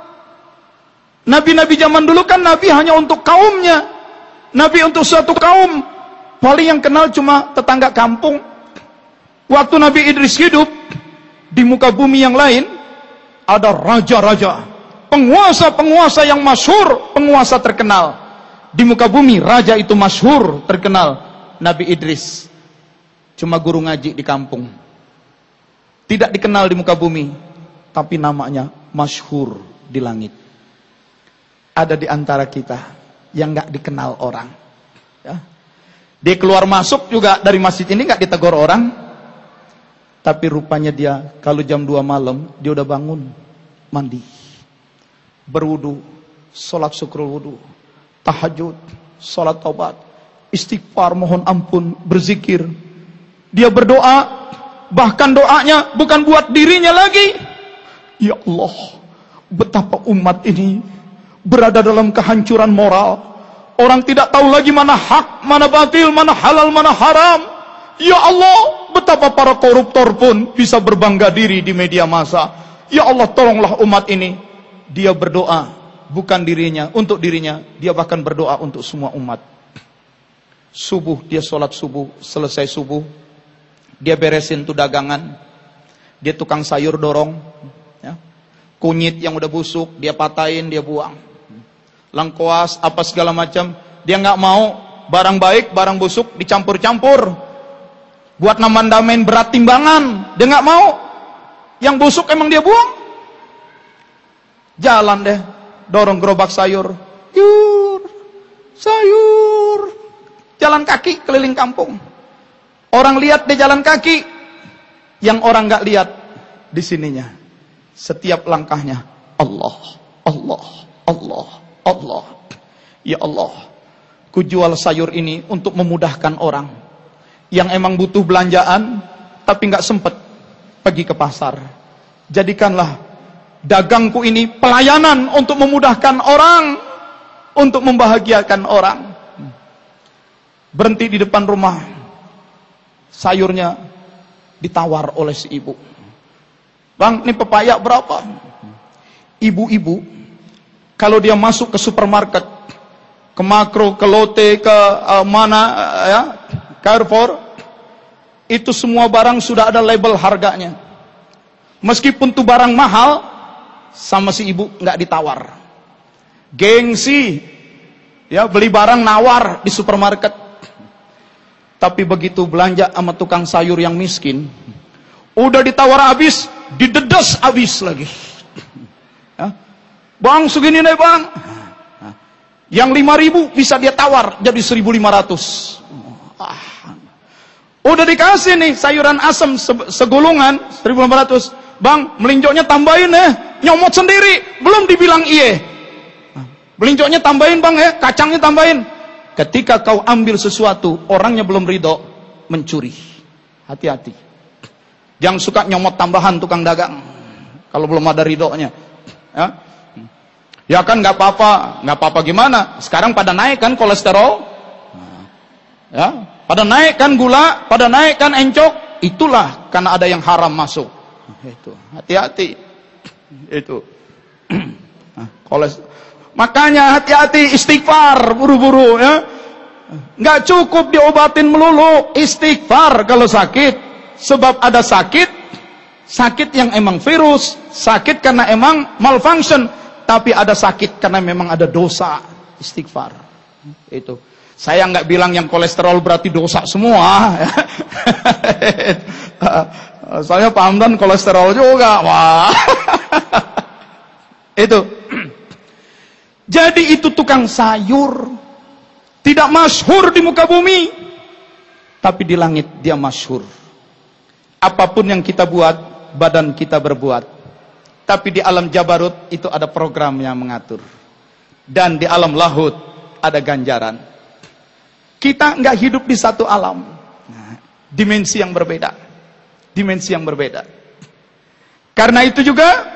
Nabi-nabi zaman dulu kan Nabi hanya untuk kaumnya. Nabi untuk suatu kaum. Paling yang kenal cuma tetangga kampung. Waktu Nabi Idris hidup, di muka bumi yang lain, ada raja-raja. Penguasa-penguasa yang masyhur, penguasa terkenal. Di muka bumi, raja itu masyhur, terkenal. Nabi Idris cuma guru ngaji di kampung. Tidak dikenal di muka bumi, tapi namanya masyhur di langit. Ada di antara kita yang nggak dikenal orang. Ya. Dia keluar masuk juga dari masjid ini nggak ditegur orang. Tapi rupanya dia kalau jam dua malam dia udah bangun, mandi, berwudu, sholat syukur wudu, tahajud, sholat taubat, istighfar, mohon ampun, berzikir. Dia berdoa, bahkan doanya bukan buat dirinya lagi. Ya Allah, betapa umat ini berada dalam kehancuran moral. Orang tidak tahu lagi mana hak, mana batil, mana halal, mana haram. Ya Allah, betapa para koruptor pun bisa berbangga diri di media massa. Ya Allah, tolonglah umat ini. Dia berdoa bukan dirinya, untuk dirinya. Dia bahkan berdoa untuk semua umat. Subuh, dia sholat subuh. Selesai subuh, dia beresin tuh dagangan. Dia tukang sayur dorong ya. Kunyit yang udah busuk dia patahin, dia buang. Lengkoas, apa segala macam, dia nggak mau. Barang baik, barang busuk dicampur-campur buat namandamain berat timbangan. Dia nggak mau. Yang busuk emang dia buang. Jalan deh, dorong gerobak sayur, yur, sayur, jalan kaki keliling kampung. Orang lihat dia jalan kaki, yang orang nggak lihat di sininya. Setiap langkahnya Allah, Allah, Allah, Allah. Ya Allah, kujual sayur ini untuk memudahkan orang yang emang butuh belanjaan tapi nggak sempet pergi ke pasar. Jadikanlah dagangku ini pelayanan untuk memudahkan orang, untuk membahagiakan orang. Berhenti di depan rumah, sayurnya ditawar oleh si ibu. Bang, ini pepaya berapa? Ibu-ibu kalau dia masuk ke supermarket, ke Makro, ke Lotte, ke uh, mana uh, ya, Carrefour, itu semua barang sudah ada label harganya. Meskipun itu barang mahal, sama si ibu nggak ditawar. Gengsi, ya, beli barang nawar di supermarket. Tapi begitu belanja sama tukang sayur yang miskin, udah ditawar habis, didedes habis lagi. Ya. Bang, segini nih bang. Yang lima ribu bisa dia tawar jadi seribu lima ratus. Ah. Udah dikasih nih sayuran asam segulungan seribu lima ratus. Bang, melincoknya tambahin ya, nyomot sendiri, belum dibilang iye. Melincoknya tambahin bang ya, kacangnya tambahin. Ketika kau ambil sesuatu, orangnya belum ridho, mencuri. Hati-hati. Yang suka nyomot tambahan tukang dagang, kalau belum ada ridhonya. Ya, ya kan nggak apa-apa, nggak apa-apa gimana? Sekarang pada naik kan kolesterol, ya, pada naik kan gula, pada naik kan encok. Itulah karena ada yang haram masuk. Itu hati-hati. Itu. Nah, kolesterol. Makanya hati-hati, istighfar buru-buru ya. Nggak cukup diobatin melulu, istighfar kalau sakit. Sebab ada sakit, sakit yang emang virus, sakit karena emang malfunction, tapi ada sakit karena memang ada dosa, istighfar. Itu. Saya nggak bilang yang kolesterol berarti dosa semua. Soalnya Pak Hamdan kolesterol juga, wah. Itu. Jadi itu tukang sayur, tidak masyhur di muka bumi, tapi di langit dia masyhur. Apapun yang kita buat, badan kita berbuat. Tapi di alam Jabarut itu ada program yang mengatur. Dan di alam Lahut ada ganjaran. Kita nggak hidup di satu alam, dimensi yang berbeda, dimensi yang berbeda. Karena itu juga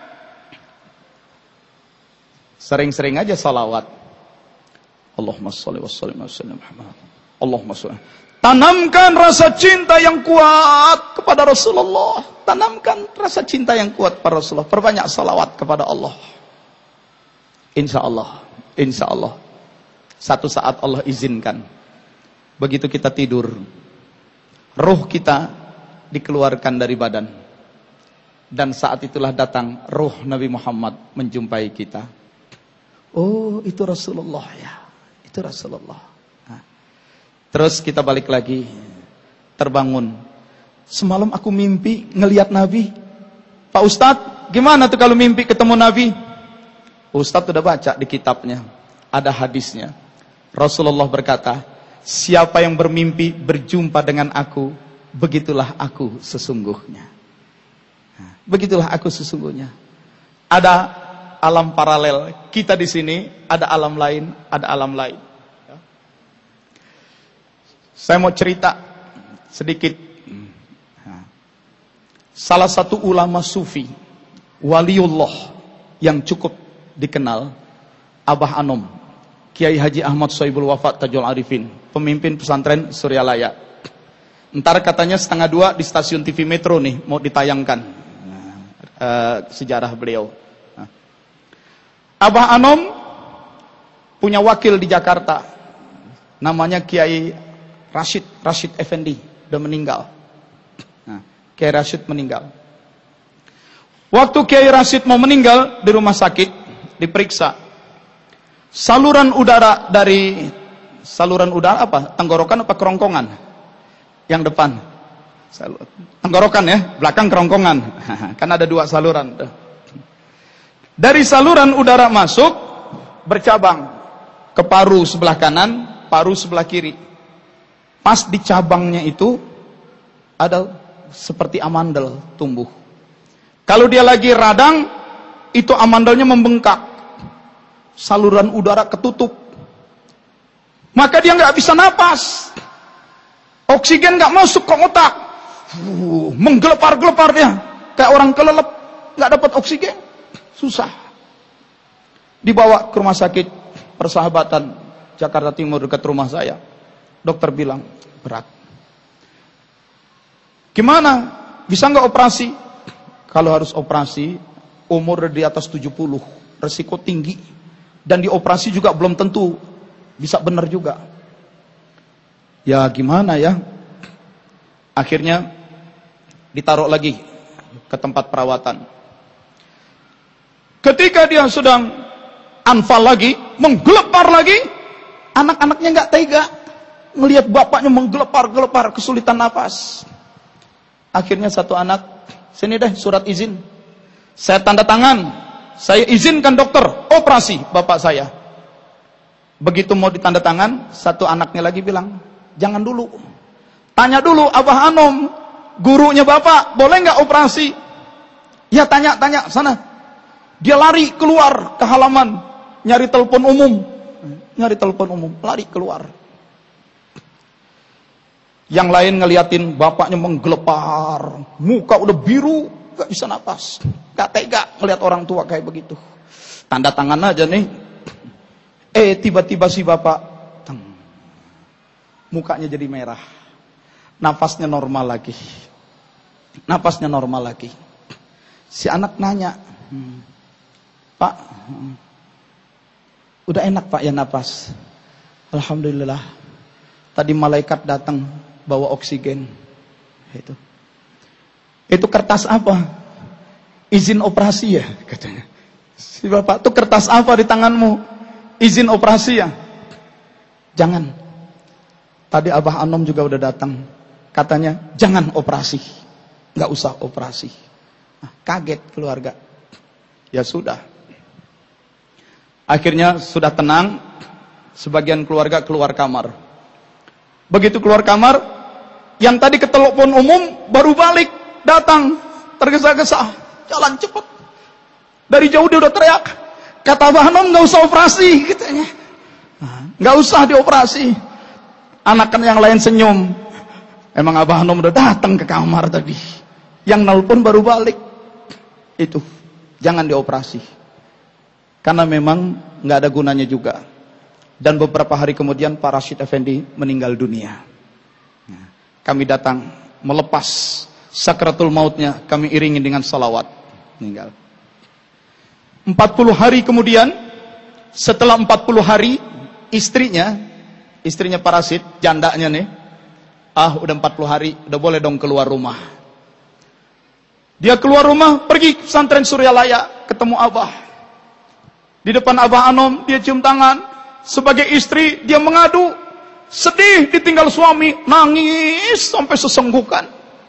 sering-sering aja salawat. Allahumma sholli wa sallim ala sayyidina Muhammad. Allahumma sholli. Tanamkan rasa cinta yang kuat kepada Rasulullah. Tanamkan rasa cinta yang kuat kepada Rasulullah. Perbanyak salawat kepada Allah. Insya Allah, insya Allah, satu saat Allah izinkan. Begitu kita tidur, ruh kita dikeluarkan dari badan. Dan saat itulah datang ruh Nabi Muhammad menjumpai kita. Oh, itu Rasulullah ya. Itu Rasulullah. Nah, terus kita balik lagi, terbangun. Semalam aku mimpi ngelihat Nabi. Pak Ustadz, gimana tuh kalau mimpi ketemu Nabi? Ustadz udah baca di kitabnya, ada hadisnya. Rasulullah berkata, siapa yang bermimpi berjumpa dengan aku, begitulah aku sesungguhnya. Nah, begitulah aku sesungguhnya. Ada alam paralel, kita di sini ada alam lain, ada alam lain. Ya. Saya mau cerita sedikit. Nah. Salah satu ulama sufi, waliullah yang cukup dikenal, Abah Anom, Kiai Haji Ahmad Sohibul Wafat Tajul Arifin, pemimpin pesantren Suryalaya. Ntar katanya setengah dua di stasiun T V Metro nih mau ditayangkan nah, uh, sejarah beliau. Abah Anom punya wakil di Jakarta, namanya Kiai Rashid, Rashid Effendi, udah meninggal. Nah, Kiai Rashid meninggal. Waktu Kiai Rashid mau meninggal di rumah sakit, diperiksa. Saluran udara dari, saluran udara apa? Tenggorokan apa kerongkongan? Yang depan. Tenggorokan ya, belakang kerongkongan. Kan ada dua saluran. Dari saluran udara masuk, bercabang ke paru sebelah kanan, paru sebelah kiri. Pas di cabangnya itu, ada seperti amandel tumbuh. Kalau dia lagi radang, itu amandelnya membengkak. Saluran udara ketutup. Maka dia nggak bisa napas. Oksigen nggak masuk ke otak. Uh, menggelepar-gelepar dia. Kayak orang kelelep. Nggak dapat oksigen. Susah. Dibawa ke rumah sakit Persahabatan Jakarta Timur dekat rumah saya. Dokter bilang, berat. Gimana? Bisa nggak operasi? Kalau harus operasi, umur di atas tujuh puluh. Resiko tinggi. Dan dioperasi juga belum tentu bisa benar juga. Ya gimana ya? Akhirnya ditaruh lagi ke tempat perawatan. Ketika dia sedang anfal lagi, menggelepar lagi, anak-anaknya nggak tega melihat bapaknya menggelepar-gelepar, kesulitan napas. Akhirnya satu anak, sini deh surat izin, saya tanda tangan, saya izinkan dokter operasi bapak saya. Begitu mau ditanda tangan, satu anaknya lagi bilang, jangan dulu, tanya dulu Abah Anom, gurunya bapak, boleh nggak operasi? Ya tanya-tanya sana. Dia lari keluar ke halaman, nyari telepon umum, nyari telepon umum, lari keluar. Yang lain ngeliatin bapaknya menggelepar, muka udah biru, gak bisa napas, gak tega ngeliat orang tua kayak begitu. Tanda tangan aja nih, eh tiba-tiba si bapak, teng, mukanya jadi merah, napasnya normal lagi, napasnya normal lagi. Si anak nanya, Pak, udah enak Pak ya napas? Alhamdulillah. Tadi malaikat datang bawa oksigen. Itu. Itu kertas apa? Izin operasi ya katanya. Si bapak, tuh kertas apa di tanganmu? Izin operasi ya? Jangan. Tadi Abah Anom juga udah datang. Katanya jangan operasi. Nggak usah operasi. Nah, kaget keluarga. Ya sudah. Akhirnya sudah tenang, sebagian keluarga keluar kamar. Begitu keluar kamar, yang tadi ke telepon umum baru balik, datang, tergesa-gesa, jalan cepat. Dari jauh dia udah teriak, kata Abah Anom nggak usah operasi, katanya. Nggak usah dioperasi. Anak-anak yang lain senyum. Emang Abah Anom udah datang ke kamar tadi. Yang nelpon baru balik. Itu, jangan dioperasi. Karena memang nggak ada gunanya juga. Dan beberapa hari kemudian Pak Rashid Effendi meninggal dunia. Kami datang melepas sakratul mautnya, kami iringi dengan salawat. Meninggal. empat puluh hari kemudian, setelah empat puluh hari, istrinya, istrinya Pak Rashid, jandanya nih, ah udah empat puluh hari, udah boleh dong keluar rumah. Dia keluar rumah, pergi ke pesantren Suryalaya, ketemu Abah. Di depan Abah Anom, dia cium tangan. Sebagai istri, dia mengadu. Sedih ditinggal suami, nangis sampai sesenggukan.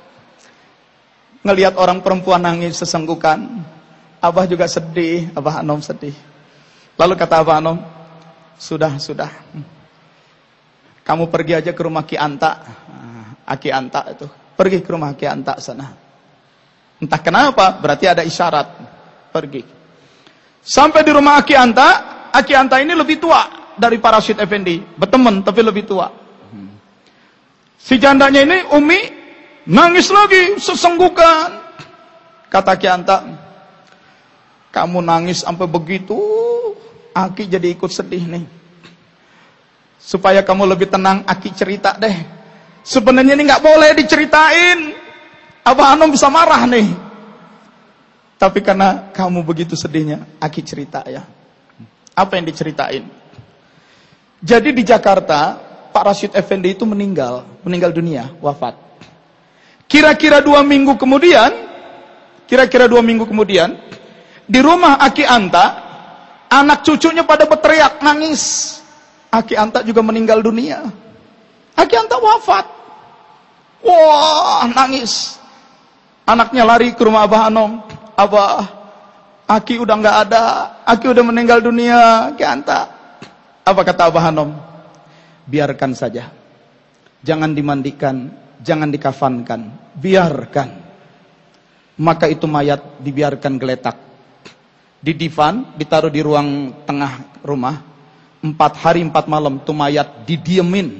Ngelihat orang perempuan nangis sesenggukan, Abah juga sedih, Abah Anom sedih. Lalu kata Abah Anom, sudah, sudah. Kamu pergi aja ke rumah Ki Anta. Aki Anta itu. Pergi ke rumah Ki Anta sana. Entah kenapa, berarti ada isyarat. Pergi. Sampai di rumah Aki Anta, Aki Anta ini lebih tua dari Pak Rashid Effendi. Berteman, tapi lebih tua. Si jandanya ini, Umi, nangis lagi, sesenggukan. Kata Aki Anta, kamu nangis sampai begitu, Aki jadi ikut sedih nih. Supaya kamu lebih tenang, Aki cerita deh. Sebenarnya ini nggak boleh diceritain. Abah Anom bisa marah nih. Tapi karena kamu begitu sedihnya, Aki cerita ya. Apa yang diceritain? Jadi di Jakarta, Pak Rashid Effendi itu meninggal, meninggal dunia, wafat. Kira-kira dua minggu kemudian, kira-kira dua minggu kemudian, di rumah Aki Anta, anak cucunya pada berteriak, nangis. Aki Anta juga meninggal dunia. Aki Anta wafat. Wah, nangis. Anaknya lari ke rumah Abah Anom. Abah, Aki udah nggak ada, Aki udah meninggal dunia, Ki Anta. Apa kata Abah Anom? Biarkan saja. Jangan dimandikan, jangan dikafankan, biarkan. Maka itu mayat dibiarkan geletak. Di divan, ditaruh di ruang tengah rumah. Empat hari empat malam tuh mayat didiemin.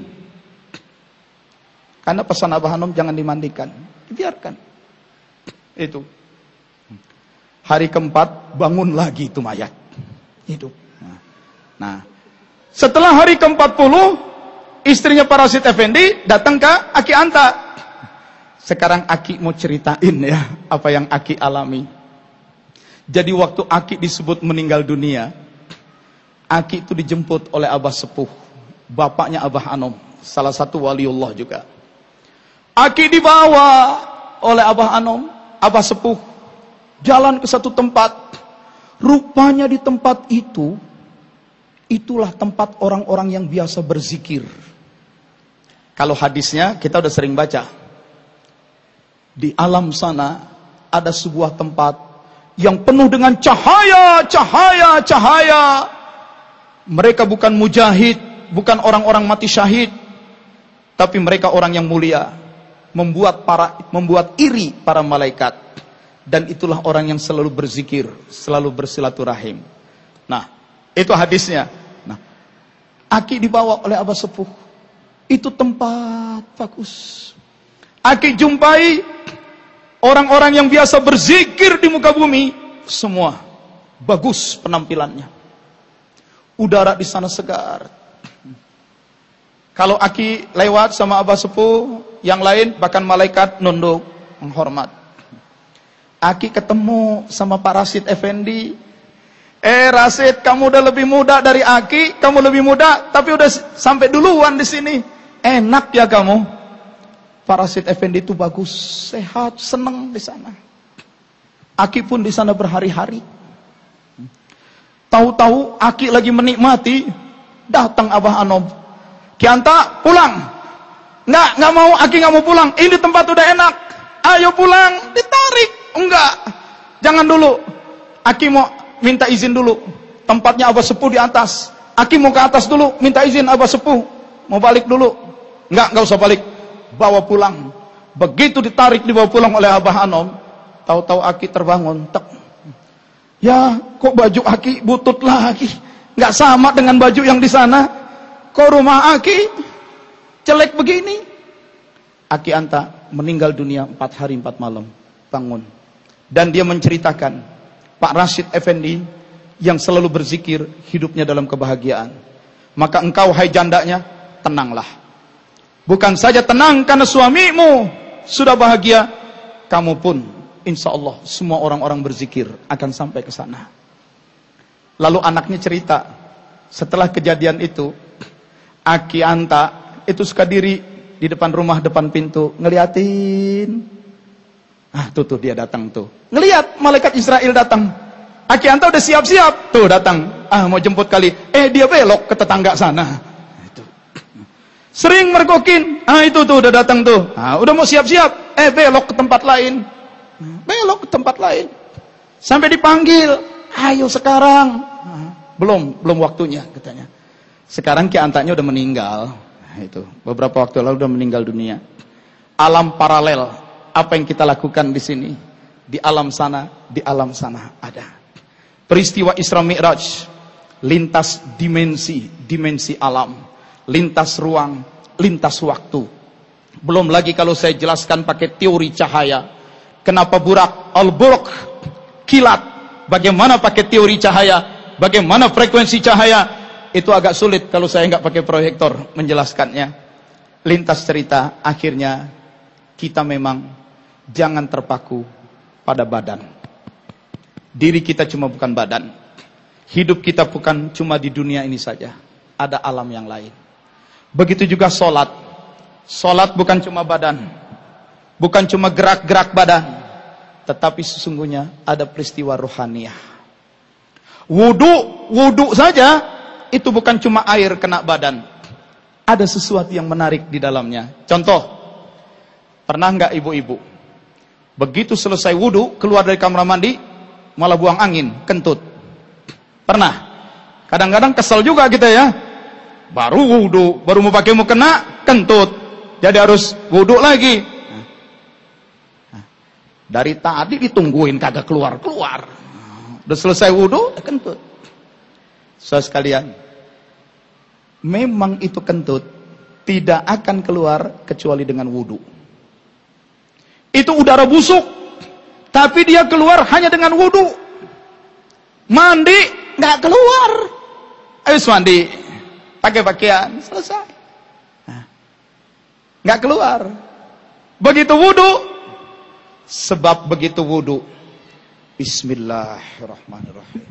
Karena pesan Abah Hanom jangan dimandikan, dibiarkan. Itu. Hari keempat bangun lagi itu mayat, hidup. Nah, setelah hari keempat puluh, istrinya Pak Rasyid Effendi datang ke Aki Anta. Sekarang Aki mau ceritain ya apa yang Aki alami. Jadi waktu Aki disebut meninggal dunia, Aki itu dijemput oleh Abah Sepuh, bapaknya Abah Anom, salah satu waliullah juga. Aki dibawa oleh Abah Anom, Abah Sepuh, jalan ke satu tempat. Rupanya di tempat itu, itulah tempat orang-orang yang biasa berzikir. Kalau hadisnya kita udah sering baca. Di alam sana ada sebuah tempat yang penuh dengan cahaya, cahaya, cahaya. Mereka bukan mujahid, bukan orang-orang mati syahid, tapi mereka orang yang mulia, membuat para membuat iri para malaikat. Dan itulah orang yang selalu berzikir, selalu bersilaturahim. Nah, itu hadisnya. Nah, Aki dibawa oleh Abah Sepuh. Itu tempat bagus. Aki jumpai orang-orang yang biasa berzikir di muka bumi, semua bagus penampilannya. Udara di sana segar. Kalau Aki lewat sama Abah Sepuh, yang lain bahkan malaikat nunduk menghormat. Aki ketemu sama Pak Rasyid Effendi. Eh Rasyid, kamu udah lebih muda dari Aki, kamu lebih muda, tapi udah sampai duluan di sini. Enak ya kamu. Pak Rasyid Effendi itu bagus, sehat, senang di sana. Aki pun di sana berhari-hari. Tahu-tahu Aki lagi menikmati, datang Abah Anom. Ki Anta pulang. Nggak, nggak mau, Aki nggak mau pulang. Ini tempat udah enak. Ayo pulang. Ditarik. Enggak. Jangan dulu. Aki mau minta izin dulu. Tempatnya Abah Sepuh di atas. Aki mau ke atas dulu, minta izin Abah Sepuh. Mau balik dulu. Enggak, nggak usah balik. Bawa pulang. Begitu ditarik dibawa pulang oleh Abah Anom, tahu-tahu Aki terbangun. Tek. Ya, kok baju Aki butut lagi? Nggak sama dengan baju yang di sana. Kok rumah Aki jelek begini? Aki Anta meninggal dunia empat hari empat malam. Bangun. Dan dia menceritakan, Pak Rasyid Effendi yang selalu berzikir, hidupnya dalam kebahagiaan. Maka engkau hai jandanya, tenanglah. Bukan saja tenang karena suamimu sudah bahagia, kamu pun insya Allah semua orang-orang berzikir akan sampai ke sana. Lalu anaknya cerita, setelah kejadian itu, Aki Anta itu suka diri di depan rumah, depan pintu, ngeliatin. Ah, tuh tuh dia datang tuh. Ngeliat malaikat Israel datang. Aki Anta udah siap-siap, tuh datang. Ah, mau jemput kali. Eh, dia belok ke tetangga sana. Itu. Sering mergokin. Ah, itu tuh udah datang tuh. Ah, udah mau siap-siap. Eh, belok ke tempat lain. Belok ke tempat lain. Sampai dipanggil, ayo sekarang. Nah, belum, belum waktunya katanya. Sekarang Ki Antanya udah meninggal. Nah, itu beberapa waktu lalu udah meninggal dunia. Alam paralel, apa yang kita lakukan di sini, di alam sana, di alam sana ada. Peristiwa Isra Mi'raj, lintas dimensi, dimensi alam, lintas ruang, lintas waktu. Belum lagi kalau saya jelaskan pakai teori cahaya. Kenapa burak, al-burq, kilat, bagaimana pakai teori cahaya, bagaimana frekuensi cahaya, itu agak sulit kalau saya nggak pakai proyektor menjelaskannya. Lintas cerita, akhirnya kita memang jangan terpaku pada badan. Diri kita cuma bukan badan. Hidup kita bukan cuma di dunia ini saja. Ada alam yang lain. Begitu juga sholat. Sholat bukan cuma badan. Bukan cuma gerak-gerak badan, tetapi sesungguhnya ada peristiwa rohaniah. Wudu, wudu saja, itu bukan cuma air kena badan. Ada sesuatu yang menarik di dalamnya. Contoh, pernah nggak ibu-ibu, begitu selesai wudu, keluar dari kamar mandi, malah buang angin, kentut? Pernah? Kadang-kadang kesel juga kita ya. Baru wudu, baru mau pakai mukena, kentut. Jadi harus wudu lagi. Dari tadi ditungguin kagak keluar-keluar. Udah selesai wudu, kentut. Saudara sekalian, memang itu kentut tidak akan keluar kecuali dengan wudu. Itu udara busuk, tapi dia keluar hanya dengan wudu. Mandi nggak keluar. Ayo mandi, pakai pakaian, selesai. Nah, nggak keluar. Begitu wudu, sebab begitu wudu, Bismillahirrahmanirrahim.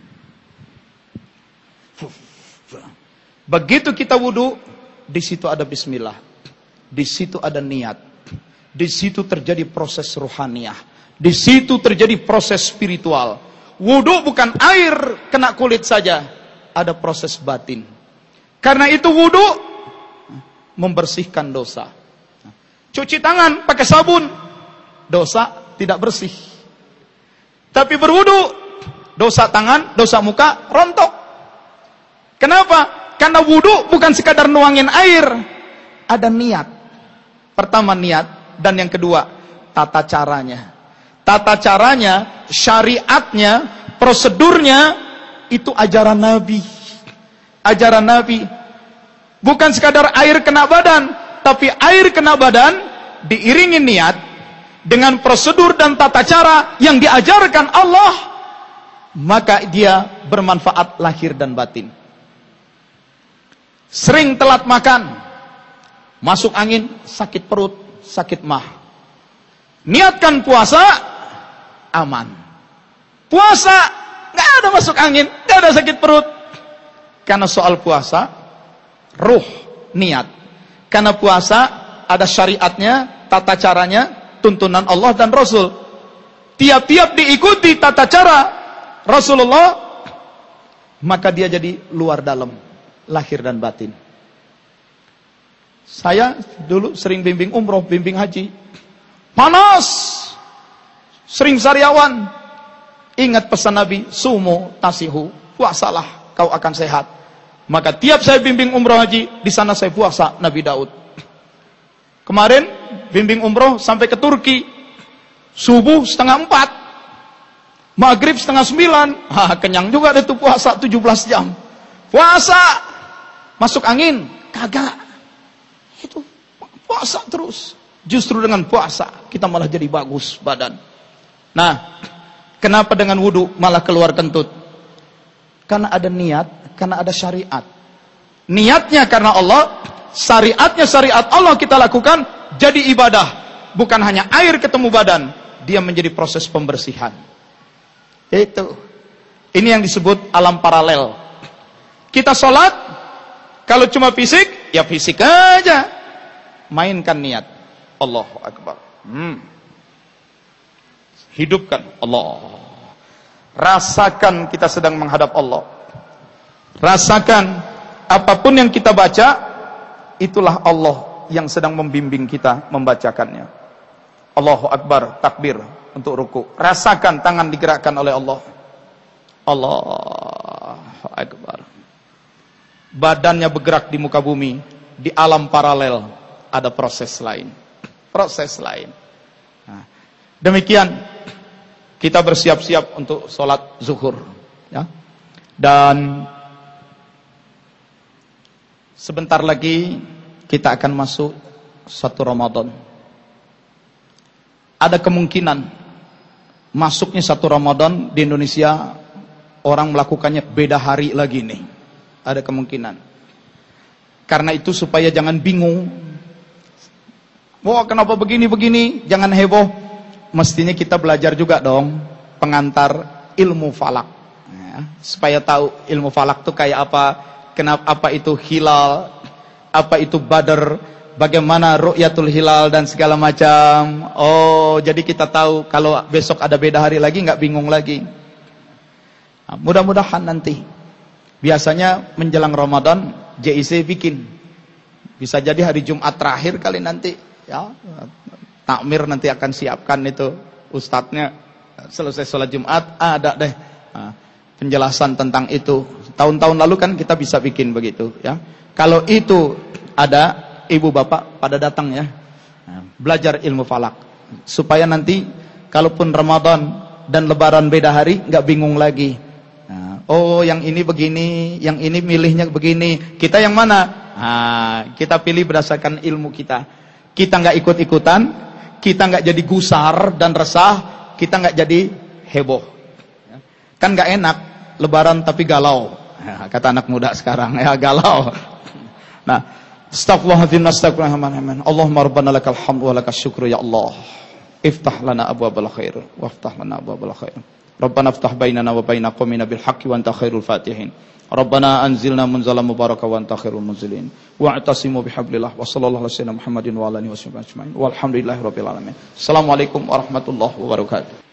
Begitu kita wudu, di situ ada Bismillah, di situ ada niat, di situ terjadi proses ruhaniyah, di situ terjadi proses spiritual. Wudu bukan air kena kulit saja, ada proses batin. Karena itu wudu membersihkan dosa. Cuci tangan pakai sabun, dosa tidak bersih. Tapi berwudu, dosa tangan, dosa muka rontok. Kenapa? Karena wudu bukan sekadar nuangin air, ada niat. Pertama niat, dan yang kedua tata caranya. Tata caranya, syariatnya, prosedurnya itu ajaran Nabi. Ajaran Nabi. Bukan sekadar air kena badan, tapi air kena badan diiringi niat dengan prosedur dan tata cara yang diajarkan Allah, maka dia bermanfaat lahir dan batin. Sering telat makan, masuk angin, sakit perut, sakit mah. Niatkan puasa, aman. Puasa, nggak ada masuk angin, nggak ada sakit perut. Karena soal puasa, ruh, niat. Karena puasa ada syariatnya, tata caranya, tuntunan Allah dan Rasul. Tiap-tiap diikuti tata cara Rasulullah, maka dia jadi luar dalam, lahir dan batin. Saya dulu sering bimbing umroh, bimbing haji. Panas, sering sariawan. Ingat pesan Nabi, sumu tasihu, puasalah kau akan sehat. Maka tiap saya bimbing umroh haji, di sana saya puasa Nabi Daud. Kemarin bimbing umroh sampai ke Turki, subuh setengah empat, maghrib setengah sembilan. Hah, kenyang juga itu puasa tujuh belas jam. Puasa, masuk angin, kagak. Itu puasa terus. Justru dengan puasa kita malah jadi bagus badan. Nah, kenapa dengan wudu malah keluar kentut? Karena ada niat, karena ada syariat. Niatnya karena Allah, syariatnya syariat Allah kita lakukan, jadi ibadah. Bukan hanya air ketemu badan, dia menjadi proses pembersihan. Itu. Ini yang disebut alam paralel. Kita sholat, kalau cuma fisik, ya fisik aja. Mainkan niat. Allahu Akbar. Hmm. Hidupkan Allah. Rasakan kita sedang menghadap Allah. Rasakan apapun yang kita baca, itulah Allah yang sedang membimbing kita membacakannya. Allahu Akbar, takbir untuk ruku. Rasakan tangan digerakkan oleh Allah. Allahu Akbar. Badannya bergerak di muka bumi. Di alam paralel ada proses lain. Proses lain. Nah, demikian kita bersiap-siap untuk sholat zuhur. Ya. Dan sebentar lagi kita akan masuk satu Ramadan. Ada kemungkinan masuknya satu Ramadan di Indonesia orang melakukannya beda hari lagi nih. Ada kemungkinan. Karena itu supaya jangan bingung. Wah, kenapa begini-begini? Jangan heboh. Mestinya kita belajar juga dong pengantar ilmu falak. Ya, supaya tahu ilmu falak itu kayak apa, kenapa, apa itu hilal, apa itu badar, bagaimana ru'yatul hilal dan segala macam. Oh, jadi kita tahu kalau besok ada beda hari lagi nggak bingung lagi. Nah, mudah-mudahan nanti. Biasanya menjelang Ramadan J I C bikin. Bisa jadi hari Jumat terakhir kali nanti. Ya, takmir nanti akan siapkan itu ustadznya selesai sholat Jumat ada deh nah, penjelasan tentang itu. Tahun-tahun lalu kan kita bisa bikin begitu ya. Kalau itu ada ibu bapak pada datang ya, nah, belajar ilmu falak supaya nanti kalaupun Ramadan dan Lebaran beda hari nggak bingung lagi. Nah, oh yang ini begini, yang ini milihnya begini. Kita yang mana? Nah, kita pilih berdasarkan ilmu kita. Kita nggak ikut-ikutan, kita nggak jadi gusar dan resah, kita nggak jadi heboh. Kan nggak enak lebaran tapi galau. Ya, kata anak muda sekarang, ya galau. Nah, astaghfirullahaladzim, astaghfirullahaladzim. Allahumma rabbana lakal hamdu wa lakal syukru ya Allah. Iftah lana abwabal khair, waftah lana abwabal khair. Rabbana iftah bainana wa baina qaumina bil haqqi wa anta khairul fatihin. Rabbana anzilna munzalan mubaraka wa anta khairul munzilin. Wa'tasimu bihablillah wa sallallahu alaihi wasallam Muhammadin wa alihi wasallam ajmain. Walhamdulillahirabbil alamin. Assalamualaikum warahmatullahi wabarakatuh.